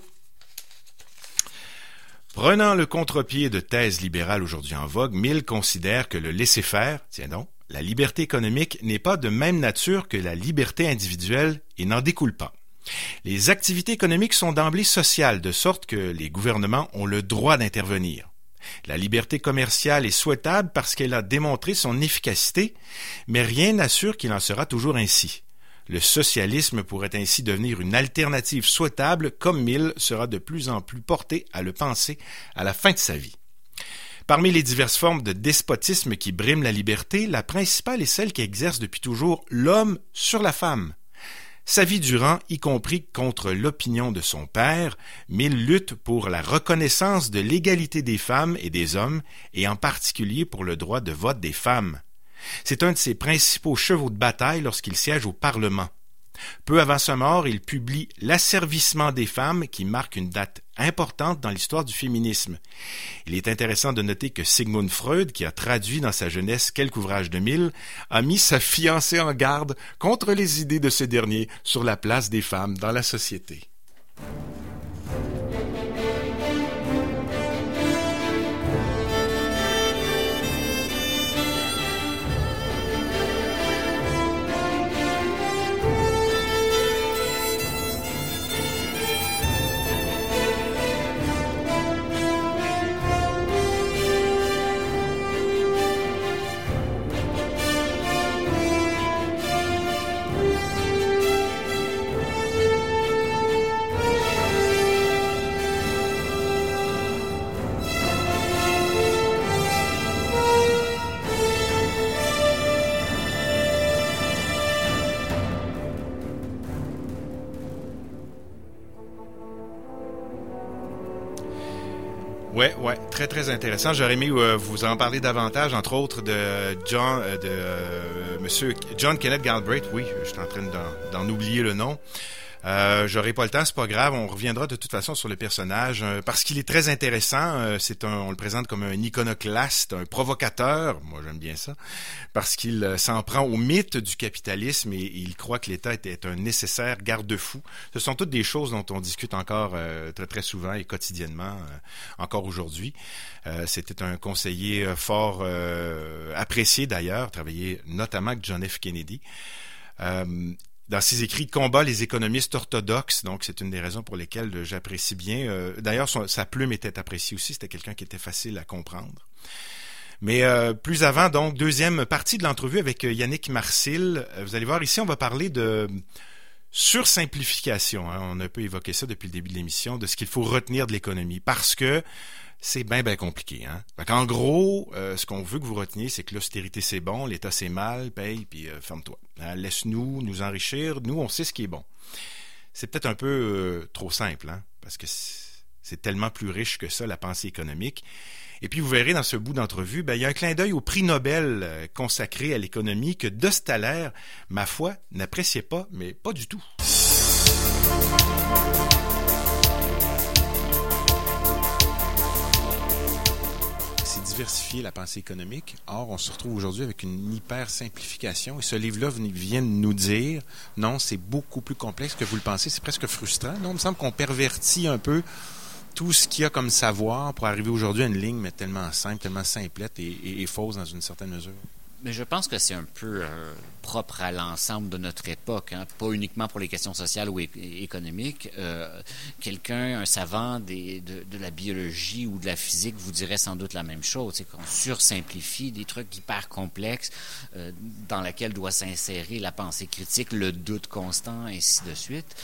Prenant le contre-pied de thèses libérales aujourd'hui en vogue, Mill considère que le laisser-faire, tiens donc, la liberté économique n'est pas de même nature que la liberté individuelle et n'en découle pas. Les activités économiques sont d'emblée sociales, de sorte que les gouvernements ont le droit d'intervenir. La liberté commerciale est souhaitable parce qu'elle a démontré son efficacité, mais rien n'assure qu'il en sera toujours ainsi. Le socialisme pourrait ainsi devenir une alternative souhaitable, comme Mill sera de plus en plus porté à le penser à la fin de sa vie. Parmi les diverses formes de despotisme qui briment la liberté, la principale est celle qui exerce depuis toujours l'homme sur la femme. Sa vie durant, y compris contre l'opinion de son père, Mill lutte pour la reconnaissance de l'égalité des femmes et des hommes, et en particulier pour le droit de vote des femmes. C'est un de ses principaux chevaux de bataille lorsqu'il siège au Parlement. Peu avant sa mort, il publie L'asservissement des femmes, qui marque une date importante dans l'histoire du féminisme. Il est intéressant de noter que Sigmund Freud, qui a traduit dans sa jeunesse quelques ouvrages de Mill, a mis sa fiancée en garde contre les idées de ce dernier sur la place des femmes dans la société. Ouais, très très intéressant. J'aurais aimé vous en parler davantage, entre autres de Monsieur John Kenneth Galbraith. Oui, je suis en train d'en oublier le nom. J'aurai pas le temps, c'est pas grave. On reviendra de toute façon sur le personnage parce qu'il est très intéressant. On le présente comme un iconoclaste, un provocateur. Moi, j'aime bien ça parce qu'il s'en prend au mythe du capitalisme et il croit que l'État est un nécessaire garde-fou. Ce sont toutes des choses dont on discute encore très très souvent et quotidiennement, encore aujourd'hui. C'était un conseiller fort apprécié d'ailleurs, travaillé notamment avec John F. Kennedy. Dans ses écrits, il combat les économistes orthodoxes, donc c'est une des raisons pour lesquelles j'apprécie bien. D'ailleurs, sa plume était appréciée aussi, c'était quelqu'un qui était facile à comprendre. Mais plus avant, donc, deuxième partie de l'entrevue avec Yannick Marcil. Vous allez voir, ici, on va parler de sursimplification. Hein. On a un peu évoqué ça depuis le début de l'émission, de ce qu'il faut retenir de l'économie, parce que c'est bien compliqué. Hein? En gros, ce qu'on veut que vous reteniez, c'est que l'austérité, c'est bon, l'État, c'est mal, paye, puis ferme-toi. Hein? Laisse-nous nous enrichir. Nous, on sait ce qui est bon. C'est peut-être un peu trop simple, hein? Parce que c'est tellement plus riche que ça, la pensée économique. Et puis, vous verrez dans ce bout d'entrevue, il y a un clin d'œil au prix Nobel consacré à l'économie que de Thaler, ma foi, n'appréciait pas, mais pas du tout. Diversifier la pensée économique. Or, on se retrouve aujourd'hui avec une hyper-simplification. Et ce livre-là vient de nous dire, non, c'est beaucoup plus complexe que vous le pensez. C'est presque frustrant. Non, il me semble qu'on pervertit un peu tout ce qu'il y a comme savoir pour arriver aujourd'hui à une ligne, mais tellement simple, tellement simplette et fausse dans une certaine mesure. Mais je pense que c'est un peu propre à l'ensemble de notre époque, hein? Pas uniquement pour les questions sociales ou économiques. Un savant de la biologie ou de la physique vous dirait sans doute la même chose. C'est qu'on sursimplifie des trucs hyper complexes dans lesquels doit s'insérer la pensée critique, le doute constant, ainsi de suite.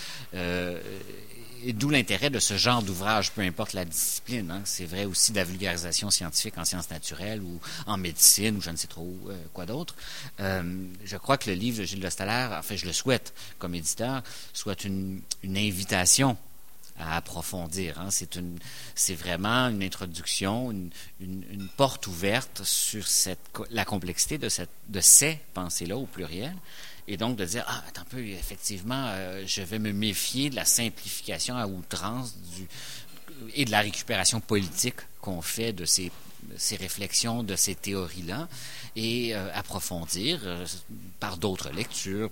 Et d'où l'intérêt de ce genre d'ouvrage, peu importe la discipline. Hein. C'est vrai aussi de la vulgarisation scientifique en sciences naturelles ou en médecine ou je ne sais trop quoi d'autre. Je crois que le livre de Gilles de Thaler, enfin je le souhaite comme éditeur, soit une invitation à approfondir. Hein. C'est vraiment une introduction, une porte ouverte sur la complexité de ces pensées-là au pluriel. Et donc de dire, attends un peu, effectivement, je vais me méfier de la simplification à outrance et de la récupération politique qu'on fait de ces réflexions, de ces théories-là, et approfondir par d'autres lectures,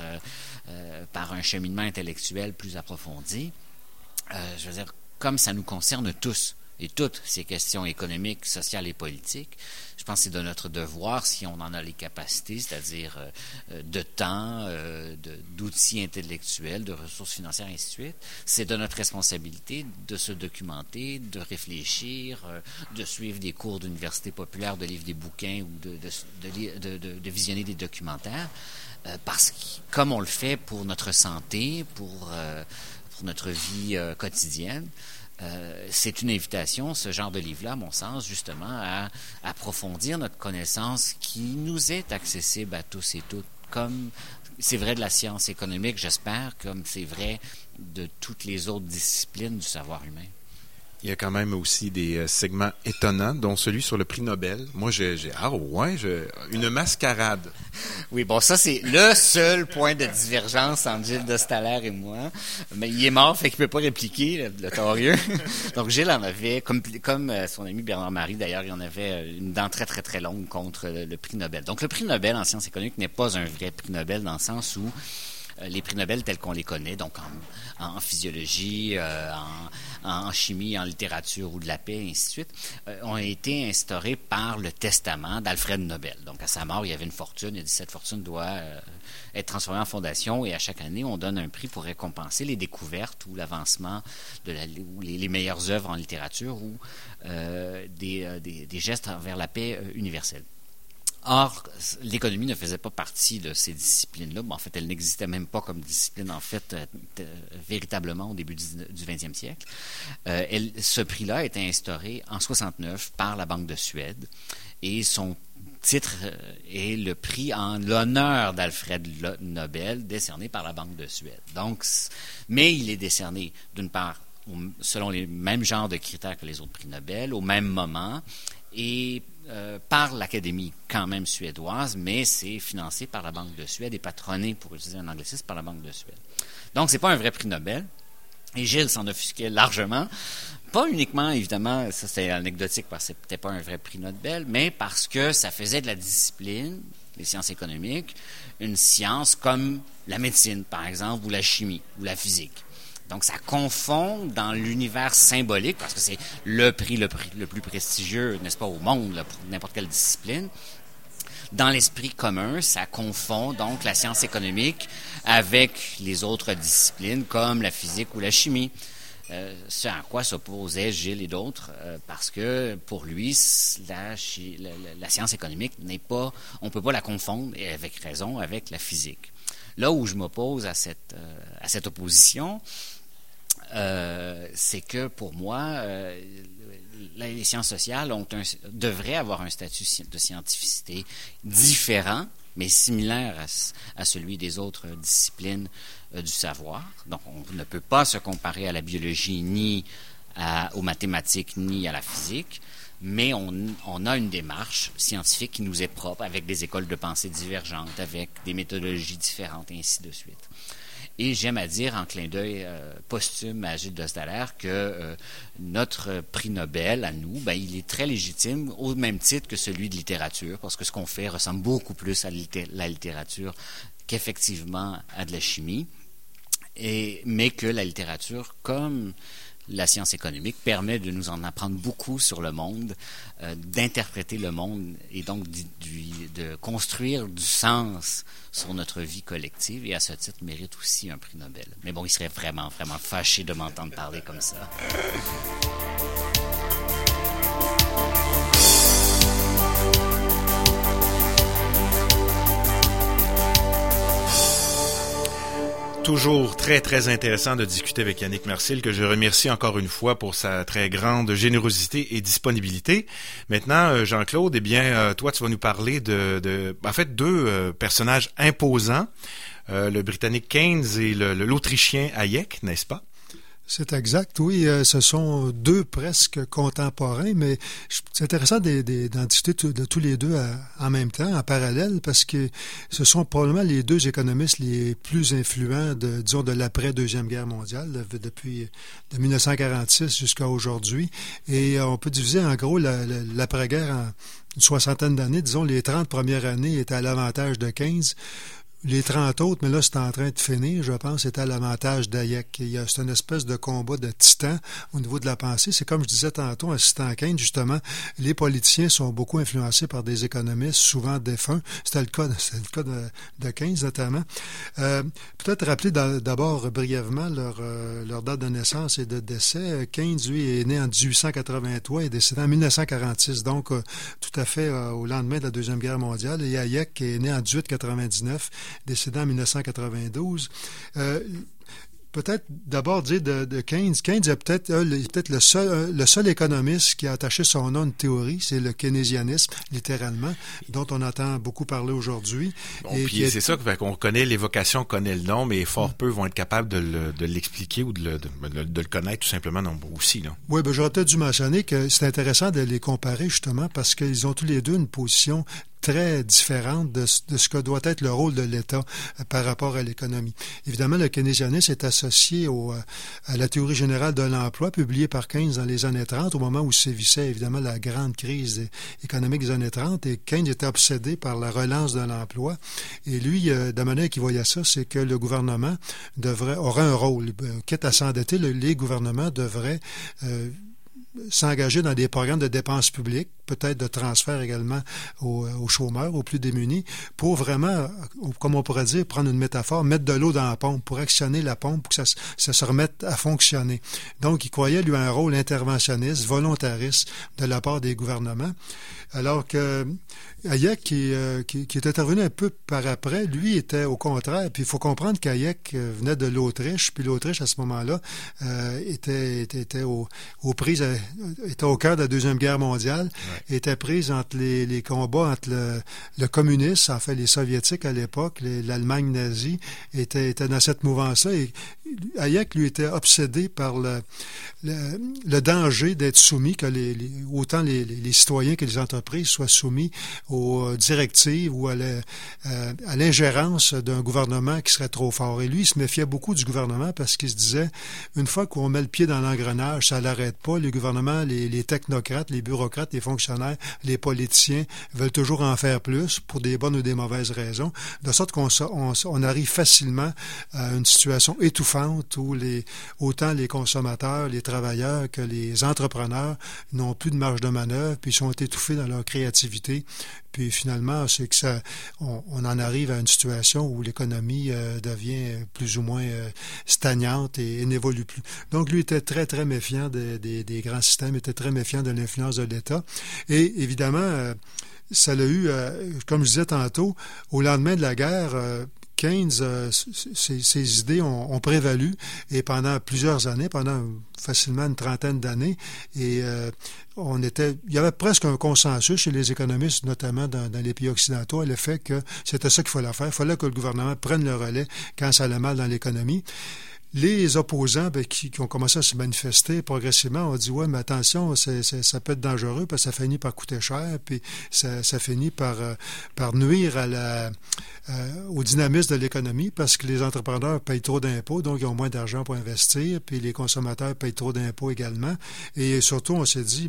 par un cheminement intellectuel plus approfondi. Je veux dire, comme ça nous concerne tous et toutes ces questions économiques, sociales et politiques, je pense que c'est de notre devoir, si on en a les capacités, c'est-à-dire de temps, d'outils intellectuels, de ressources financières, et ainsi de suite, c'est de notre responsabilité de se documenter, de réfléchir, de suivre des cours d'université populaire, de lire des bouquins ou de visionner des documentaires, parce que comme on le fait pour notre santé, pour notre vie quotidienne, c'est une invitation, ce genre de livre-là, à mon sens, justement, à approfondir notre connaissance qui nous est accessible à tous et toutes, comme c'est vrai de la science économique, j'espère, comme c'est vrai de toutes les autres disciplines du savoir humain. Il y a quand même aussi des segments étonnants, dont celui sur le prix Nobel. Moi, une mascarade. Oui, bon, ça, c'est le seul point de divergence entre Gilles de Thaler et moi. Mais il est mort, fait qu'il ne peut pas répliquer, le torieux. Donc, Gilles en avait, comme son ami Bernard Marie, d'ailleurs, il en avait une dent très, très, très longue contre le prix Nobel. Donc, le prix Nobel en sciences économiques n'est pas un vrai prix Nobel dans le sens où les prix Nobel tels qu'on les connaît, donc en physiologie, en chimie, en littérature ou de la paix, et ainsi de suite, ont été instaurés par le testament d'Alfred Nobel. Donc, à sa mort, il y avait une fortune. Il a dit cette fortune doit être transformée en fondation et à chaque année, on donne un prix pour récompenser les découvertes ou l'avancement ou les meilleures œuvres en littérature ou des gestes vers la paix universelle. Or, l'économie ne faisait pas partie de ces disciplines-là. En fait, elle n'existait même pas comme discipline, en fait, véritablement au début du 20e siècle. Ce prix-là a été instauré en 1969 par la Banque de Suède et son titre est le prix en l'honneur d'Alfred Nobel, décerné par la Banque de Suède. Donc, mais il est décerné, d'une part, selon les mêmes genres de critères que les autres prix Nobel, au même moment, et par l'Académie quand même suédoise, mais c'est financé par la Banque de Suède et patronné, pour utiliser un anglicisme, par la Banque de Suède. Donc, c'est pas un vrai prix Nobel. Et Gilles s'en offusquait largement. Pas uniquement, évidemment, ça c'est anecdotique parce que c'était pas un vrai prix Nobel, mais parce que ça faisait de la discipline, les sciences économiques, une science comme la médecine, par exemple, ou la chimie, ou la physique. Donc, ça confond dans l'univers symbolique, parce que c'est le prix le plus prestigieux, n'est-ce pas, au monde, là, pour n'importe quelle discipline. Dans l'esprit commun, ça confond donc la science économique avec les autres disciplines comme la physique ou la chimie. Ce à quoi s'opposaient Gilles et d'autres, parce que pour lui, la science économique n'est pas, on ne peut pas la confondre, et avec raison, avec la physique. Là où je m'oppose à cette opposition, c'est que pour moi, les sciences sociales devraient avoir un statut de scientificité différent, mais similaire à celui des autres disciplines du savoir. Donc, on ne peut pas se comparer à la biologie, ni aux mathématiques, ni à la physique, mais on a une démarche scientifique qui nous est propre, avec des écoles de pensée divergentes, avec des méthodologies différentes, et ainsi de suite. Et j'aime à dire, en clin d'œil posthume à Gilles Dostalaire, que notre prix Nobel, à nous, il est très légitime, au même titre que celui de littérature, parce que ce qu'on fait ressemble beaucoup plus à la littérature qu'effectivement à de la chimie, mais que la littérature, comme la science économique, permet de nous en apprendre beaucoup sur le monde, d'interpréter le monde et donc de construire du sens sur notre vie collective, et à ce titre mérite aussi un prix Nobel. Mais bon, il serait vraiment, vraiment fâché de m'entendre parler comme ça. Toujours très, très intéressant de discuter avec Yannick Marcil, que je remercie encore une fois pour sa très grande générosité et disponibilité. Maintenant, Jean-Claude, toi, tu vas nous parler en fait, deux personnages imposants, le Britannique Keynes et l'Autrichien Hayek, n'est-ce pas? C'est exact, oui. Ce sont deux presque contemporains, mais c'est intéressant d'en discuter de tous les deux en même temps, en parallèle, parce que ce sont probablement les deux économistes les plus influents de l'après-Deuxième Guerre mondiale, depuis de 1946 jusqu'à aujourd'hui. Et on peut diviser en gros l'après-guerre en une soixantaine d'années. Disons, les 30 premières années étaient à l'avantage de Keynes. Les 30 autres, mais là, c'est en train de finir, je pense, c'était à l'avantage d'Hayek. C'est une espèce de combat de titan au niveau de la pensée. C'est comme je disais tantôt, assistant Keynes, justement, les politiciens sont beaucoup influencés par des économistes, souvent défunts. C'était le cas de Keynes, notamment. Peut-être rappeler d'abord brièvement leur date de naissance et de décès. Keynes, lui, est né en 1883 et décédé en 1946, donc tout à fait au lendemain de la Deuxième Guerre mondiale. Et Hayek est né en 1899, décédé en 1992. Peut-être d'abord dire de Keynes. Keynes est peut-être le seul économiste qui a attaché son nom à une théorie, c'est le keynésianisme, littéralement, dont on entend beaucoup parler aujourd'hui. Bon, puis c'est ça qu'on connaît l'évocation, on connaît le nom, mais fort peu vont être capables de l'expliquer ou de le connaître tout simplement aussi. Là. Oui, j'aurais peut-être dû mentionner que c'est intéressant de les comparer justement parce qu'ils ont tous les deux une position très différente de ce que doit être le rôle de l'État par rapport à l'économie. Évidemment, le keynésianisme est associé à la théorie générale de l'emploi publiée par Keynes dans les années 30, au moment où sévissait évidemment la grande crise économique des années 30, et Keynes était obsédé par la relance de l'emploi. Et lui, de la manière qu'il voyait ça, c'est que le gouvernement aurait un rôle. Quitte à s'endetter, les gouvernements devraient s'engager dans des programmes de dépenses publiques, peut-être de transfert également aux chômeurs, aux plus démunis, pour vraiment, comme on pourrait dire, prendre une métaphore, mettre de l'eau dans la pompe, pour actionner la pompe, pour que ça se remette à fonctionner. Donc, il croyait, lui, un rôle interventionniste, volontariste de la part des gouvernements, alors que Hayek, qui est intervenu un peu par après, lui, était au contraire. Puis il faut comprendre qu'Hayek venait de l'Autriche, puis l'Autriche, à ce moment-là, était au cœur de la Deuxième Guerre mondiale. était prise entre les combats entre le communisme, en fait les soviétiques à l'époque, l'Allemagne nazie était dans cette mouvance-là. Et Hayek, lui, était obsédé par le danger d'être soumis, que autant les citoyens que les entreprises soient soumis aux directives ou à l'ingérence d'un gouvernement qui serait trop fort. Et lui, il se méfiait beaucoup du gouvernement parce qu'il se disait, une fois qu'on met le pied dans l'engrenage, ça l'arrête pas. Les gouvernements, les technocrates, les bureaucrates, les fonctionnaires, les politiciens veulent toujours en faire plus pour des bonnes ou des mauvaises raisons, de sorte qu'on arrive facilement à une situation étouffante où autant les consommateurs, les travailleurs que les entrepreneurs n'ont plus de marge de manœuvre, puis sont étouffés dans leur créativité. Puis finalement, c'est que on en arrive à une situation où l'économie devient plus ou moins stagnante et n'évolue plus. Donc lui était très, très méfiant des grands systèmes, était très méfiant de l'influence de l'État. Et évidemment, ça l'a eu, comme je disais tantôt, au lendemain de la guerre, Keynes, ses idées ont prévalu et pendant plusieurs années, pendant facilement une trentaine d'années, et il y avait presque un consensus chez les économistes, notamment dans les pays occidentaux, à l'effet que c'était ça qu'il fallait faire. Il fallait que le gouvernement prenne le relais quand ça allait mal dans l'économie. Les opposants qui ont commencé à se manifester progressivement ont dit « Ouais, mais attention, ça peut être dangereux parce que ça finit par coûter cher, puis ça finit par nuire au dynamisme de l'économie parce que les entrepreneurs payent trop d'impôts, donc ils ont moins d'argent pour investir, puis les consommateurs payent trop d'impôts également. Et surtout, on s'est dit,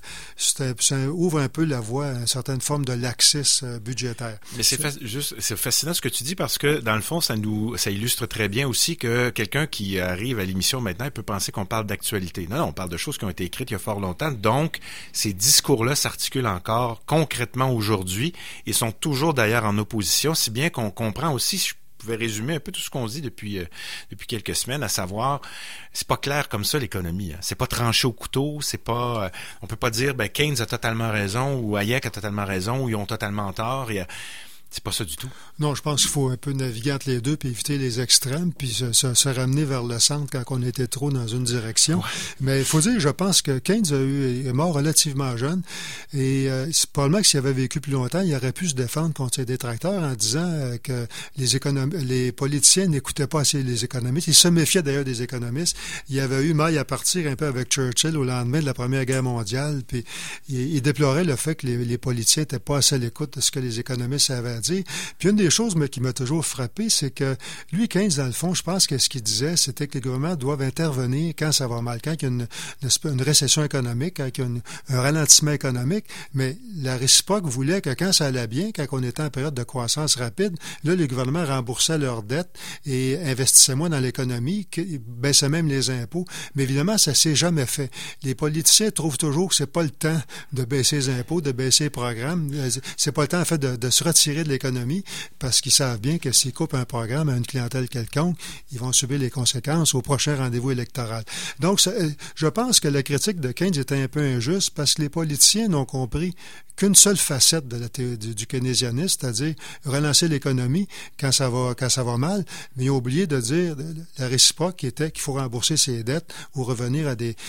ça ouvre un peu la voie à une certaine forme de laxisme budgétaire. » Mais c'est fascinant ce que tu dis parce que, dans le fond, ça illustre très bien aussi que quelqu'un qui arrive à l'émission maintenant, il peut penser qu'on parle d'actualité. Non, on parle de choses qui ont été écrites il y a fort longtemps. Donc, ces discours-là s'articulent encore concrètement aujourd'hui et sont toujours d'ailleurs en opposition, si bien qu'on comprend aussi, si je pouvais résumer un peu tout ce qu'on dit depuis quelques semaines, à savoir, c'est pas clair comme ça l'économie. Hein. C'est pas tranché au couteau, c'est pas, on peut pas dire, Keynes a totalement raison ou Hayek a totalement raison ou ils ont totalement tort. C'est pas ça du tout. Non, je pense qu'il faut un peu naviguer entre les deux puis éviter les extrêmes puis se ramener vers le centre quand on était trop dans une direction. Ouais. Mais il faut dire, je pense que Keynes est mort relativement jeune et c'est probablement que s'il avait vécu plus longtemps, il aurait pu se défendre contre ses détracteurs en disant que les politiciens n'écoutaient pas assez les économistes. Ils se méfiaient d'ailleurs des économistes. Il y avait eu maille à partir un peu avec Churchill au lendemain de la Première Guerre mondiale puis il déplorait le fait que les politiciens n'étaient pas assez à l'écoute de ce que les économistes avaient dire. Puis une des choses qui m'a toujours frappé, c'est que lui, Keynes, dans le fond, je pense que ce qu'il disait, c'était que les gouvernements doivent intervenir quand ça va mal, quand il y a une récession économique, quand il y a un ralentissement économique, mais la réciproque voulait que quand ça allait bien, quand on était en période de croissance rapide, là, les gouvernements remboursaient leurs dettes et investissaient moins dans l'économie, baissaient même les impôts. Mais évidemment, ça s'est jamais fait. Les politiciens trouvent toujours que c'est pas le temps de baisser les impôts, de baisser les programmes. C'est pas le temps, en fait, de se retirer de l'économie parce qu'ils savent bien que s'ils coupent un programme à une clientèle quelconque, ils vont subir les conséquences au prochain rendez-vous électoral. Donc, je pense que la critique de Keynes était un peu injuste parce que les politiciens n'ont compris qu'une seule facette du keynésianisme, c'est-à-dire relancer l'économie quand ça va mal, mais ils ont oublié de dire la réciproque qui était qu'il faut rembourser ses dettes ou revenir à des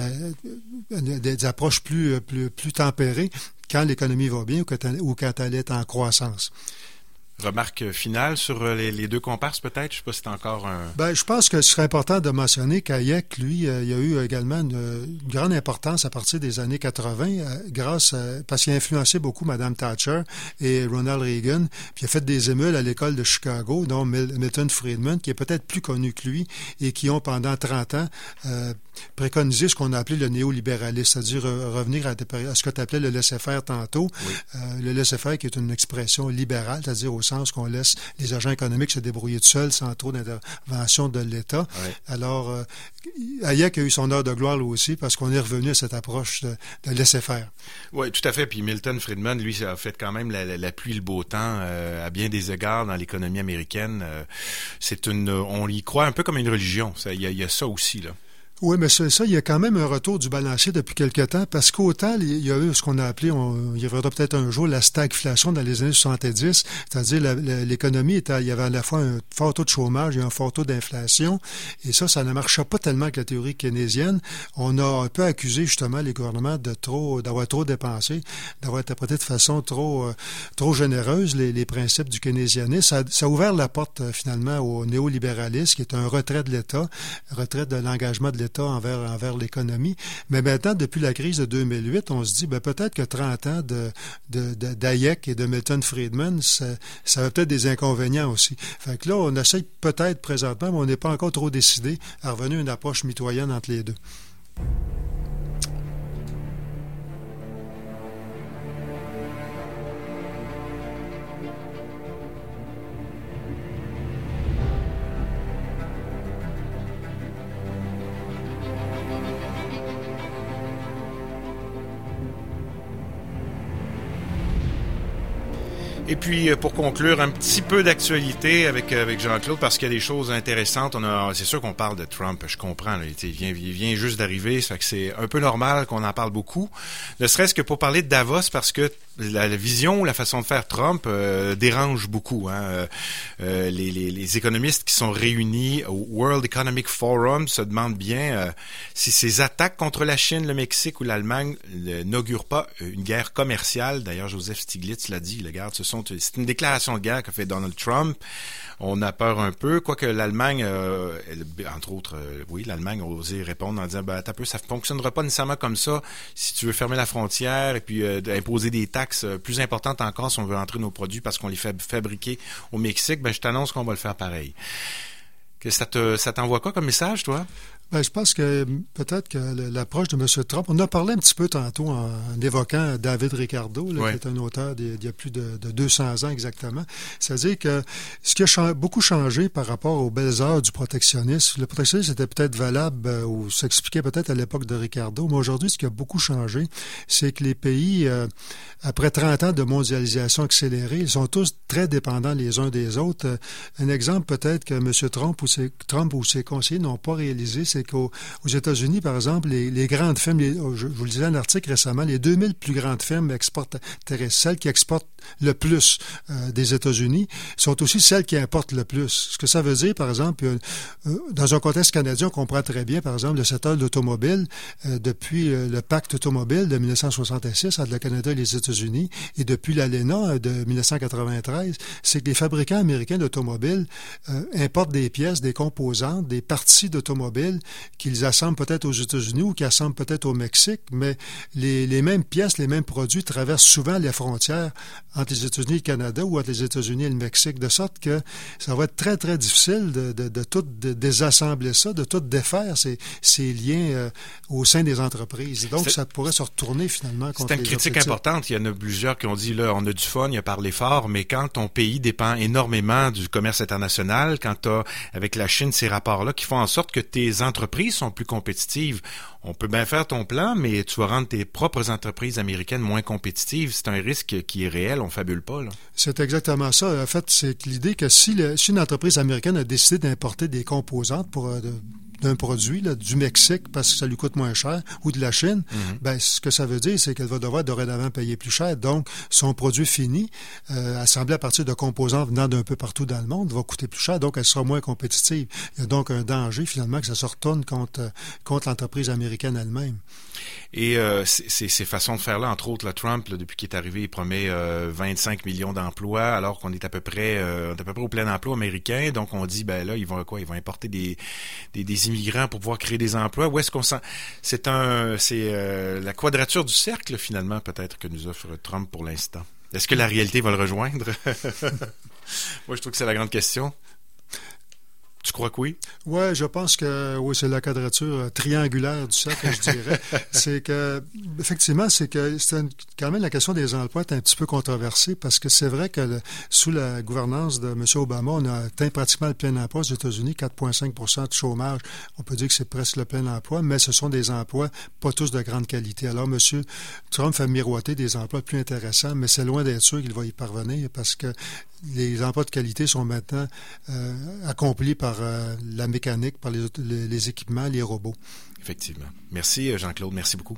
approches plus tempérées quand l'économie va bien ou quand elle est en croissance. Remarque finale sur les deux comparses, peut-être? Je ne sais pas si c'est encore un... Je pense que ce serait important de mentionner qu'Hayek, lui, il a eu également une grande importance à partir des années 80, parce qu'il a influencé beaucoup Mme Thatcher et Ronald Reagan, puis il a fait des émules à l'école de Chicago, dont Milton Friedman, qui est peut-être plus connu que lui, et qui ont pendant 30 ans préconisé ce qu'on a appelé le néolibéralisme, c'est-à-dire revenir à ce que tu appelais le laisser-faire tantôt. Oui. Le laisser-faire qui est une expression libérale, c'est-à-dire au sens qu'on laisse les agents économiques se débrouiller tout seuls sans trop d'intervention de l'État. Oui. Alors, Hayek a eu son heure de gloire lui aussi parce qu'on est revenu à cette approche de laisser-faire. Oui, tout à fait. Puis Milton Friedman, lui, ça a fait quand même la pluie et le beau temps à bien des égards dans l'économie américaine. On y croit un peu comme une religion. Il y a ça aussi, là. Oui, mais ça, il y a quand même un retour du balancier depuis quelque temps, parce qu'autant il y a eu ce qu'on a appelé, il y aura peut-être un jour la stagflation dans les années 70, c'est-à-dire l'économie il y avait à la fois un fort taux de chômage et un fort taux d'inflation, et ça ne marchait pas tellement avec la théorie keynésienne. On a un peu accusé justement les gouvernements d'avoir trop dépensé, d'avoir interprété de façon trop généreuse les principes du keynésianisme. Ça a ouvert la porte finalement au néolibéralisme, qui est un retrait de l'État, retrait de l'engagement de l'État envers l'économie. Mais maintenant, depuis la crise de 2008, on se dit peut-être que 30 ans d'Hayek et de Milton Friedman, ça a peut-être des inconvénients aussi. Fait que là, on essaye peut-être présentement, mais on n'est pas encore trop décidé à revenir à une approche mitoyenne entre les deux. Et puis, pour conclure, un petit peu d'actualité avec Jean-Claude, parce qu'il y a des choses intéressantes. C'est sûr qu'on parle de Trump, je comprends. Là, il vient juste d'arriver, ça fait que c'est un peu normal qu'on en parle beaucoup. Ne serait-ce que pour parler de Davos, parce que la vision, la façon de faire Trump dérange beaucoup. Les économistes qui sont réunis au World Economic Forum se demandent bien si ces attaques contre la Chine, le Mexique ou l'Allemagne n'augurent pas une guerre commerciale. D'ailleurs, Joseph Stiglitz l'a dit, c'est une déclaration de guerre qu'a fait Donald Trump. On a peur un peu, quoique l'Allemagne, entre autres, l'Allemagne a osé répondre en disant, ça fonctionnera pas nécessairement comme ça si tu veux fermer la frontière et puis imposer des taxes plus importantes encore si on veut entrer nos produits parce qu'on les fait fabriquer au Mexique, je t'annonce qu'on va le faire pareil. Ça t'envoie quoi comme message, toi? Je pense que peut-être que l'approche de M. Trump, on a parlé un petit peu tantôt en évoquant David Ricardo, qui est un auteur d'il y a plus de 200 ans exactement. C'est-à-dire que ce qui a beaucoup changé par rapport aux belles heures du protectionnisme, le protectionnisme était peut-être valable ou s'expliquait peut-être à l'époque de Ricardo, mais aujourd'hui, ce qui a beaucoup changé, c'est que les pays, après 30 ans de mondialisation accélérée, ils sont tous très dépendants les uns des autres. Un exemple peut-être que M. Trump ou ses conseillers n'ont pas réalisé, c'est qu'aux États-Unis, par exemple, les grandes firmes, je vous le disais dans l'article récemment, les 2000 plus grandes firmes terrestres, celles qui exportent le plus des États-Unis, sont aussi celles qui importent le plus. Ce que ça veut dire, par exemple, dans un contexte canadien, on comprend très bien, par exemple, le secteur de l'automobile, depuis le pacte automobile de 1966 entre le Canada et les États-Unis, et depuis l'ALENA de 1993, c'est que les fabricants américains d'automobiles importent des pièces, des composantes, des parties d'automobiles qu'ils assemblent peut-être aux États-Unis ou qu'ils assemblent peut-être au Mexique, mais les mêmes pièces, les mêmes produits traversent souvent les frontières entre les États-Unis et le Canada ou entre les États-Unis et le Mexique, de sorte que ça va être très, très difficile de tout désassembler ça, de tout défaire ces liens au sein des entreprises. Donc, ça pourrait se retourner finalement contre les objectifs. C'est une critique importante. Il y en a plusieurs qui ont dit, là, on a du fun, il a parlé fort, mais quand ton pays dépend énormément du commerce international, quand tu as, avec la Chine, ces rapports-là qui font en sorte que tes entreprises sont plus compétitives. On peut bien faire ton plan, mais tu vas rendre tes propres entreprises américaines moins compétitives. C'est un risque qui est réel, on fabule pas, là. C'est exactement ça. En fait, c'est l'idée que si une entreprise américaine a décidé d'importer des composantes d'un produit du Mexique parce que ça lui coûte moins cher ou de la Chine, ce que ça veut dire, c'est qu'elle va devoir dorénavant payer plus cher. Donc, son produit fini, assemblé à partir de composants venant d'un peu partout dans le monde, va coûter plus cher, donc elle sera moins compétitive. Il y a donc un danger, finalement, que ça se retourne contre l'entreprise américaine elle-même. Et ces façons de faire-là, entre autres, Trump, depuis qu'il est arrivé, il promet 25 millions d'emplois, alors qu'on est à peu près au plein emploi américain. Donc, on dit, ils vont importer des immigrants pour pouvoir créer des emplois. Où est-ce qu'on sent? C'est la quadrature du cercle, finalement, peut-être, que nous offre Trump pour l'instant. Est-ce que la réalité va le rejoindre? Moi, je trouve que c'est la grande question. Tu crois que oui? Oui, je pense que oui, c'est la quadrature triangulaire du cercle, je dirais. C'est que, effectivement, quand même la question des emplois est un petit peu controversée parce que c'est vrai que sous la gouvernance de M. Obama, on a atteint pratiquement le plein emploi aux États-Unis, 4,5% de chômage. On peut dire que c'est presque le plein emploi, mais ce sont des emplois pas tous de grande qualité. Alors, M. Trump fait miroiter des emplois plus intéressants, mais c'est loin d'être sûr qu'il va y parvenir parce que les emplois de qualité sont maintenant accomplis par la mécanique, par les équipements, les robots. Effectivement. Merci, Jean-Claude. Merci beaucoup.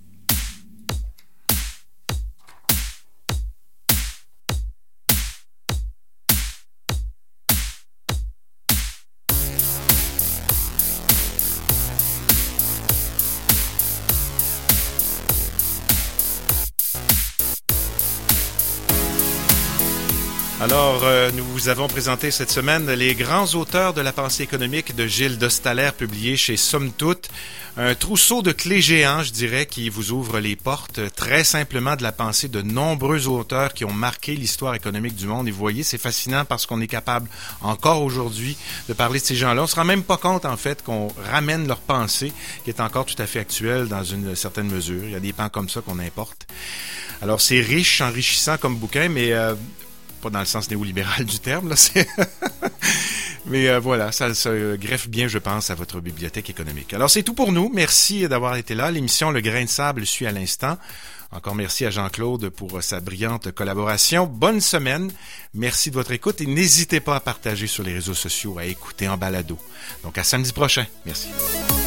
Alors, nous vous avons présenté cette semaine les grands auteurs de la pensée économique de Gilles Dostaler, publié chez Somme Toute. Un trousseau de clés géants, je dirais, qui vous ouvre les portes très simplement de la pensée de nombreux auteurs qui ont marqué l'histoire économique du monde. Et vous voyez, c'est fascinant parce qu'on est capable encore aujourd'hui de parler de ces gens-là. On se rend même pas compte, en fait, qu'on ramène leur pensée, qui est encore tout à fait actuelle dans une certaine mesure. Il y a des pans comme ça qu'on importe. Alors, c'est riche, enrichissant comme bouquin, mais pas dans le sens néolibéral du terme, là, c'est... Mais voilà, ça se greffe bien, je pense, à votre bibliothèque économique. Alors, c'est tout pour nous. Merci d'avoir été là. L'émission Le Grain de Sable suit à l'instant. Encore merci à Jean-Claude pour sa brillante collaboration. Bonne semaine. Merci de votre écoute et n'hésitez pas à partager sur les réseaux sociaux, à écouter en balado. Donc, à samedi prochain. Merci.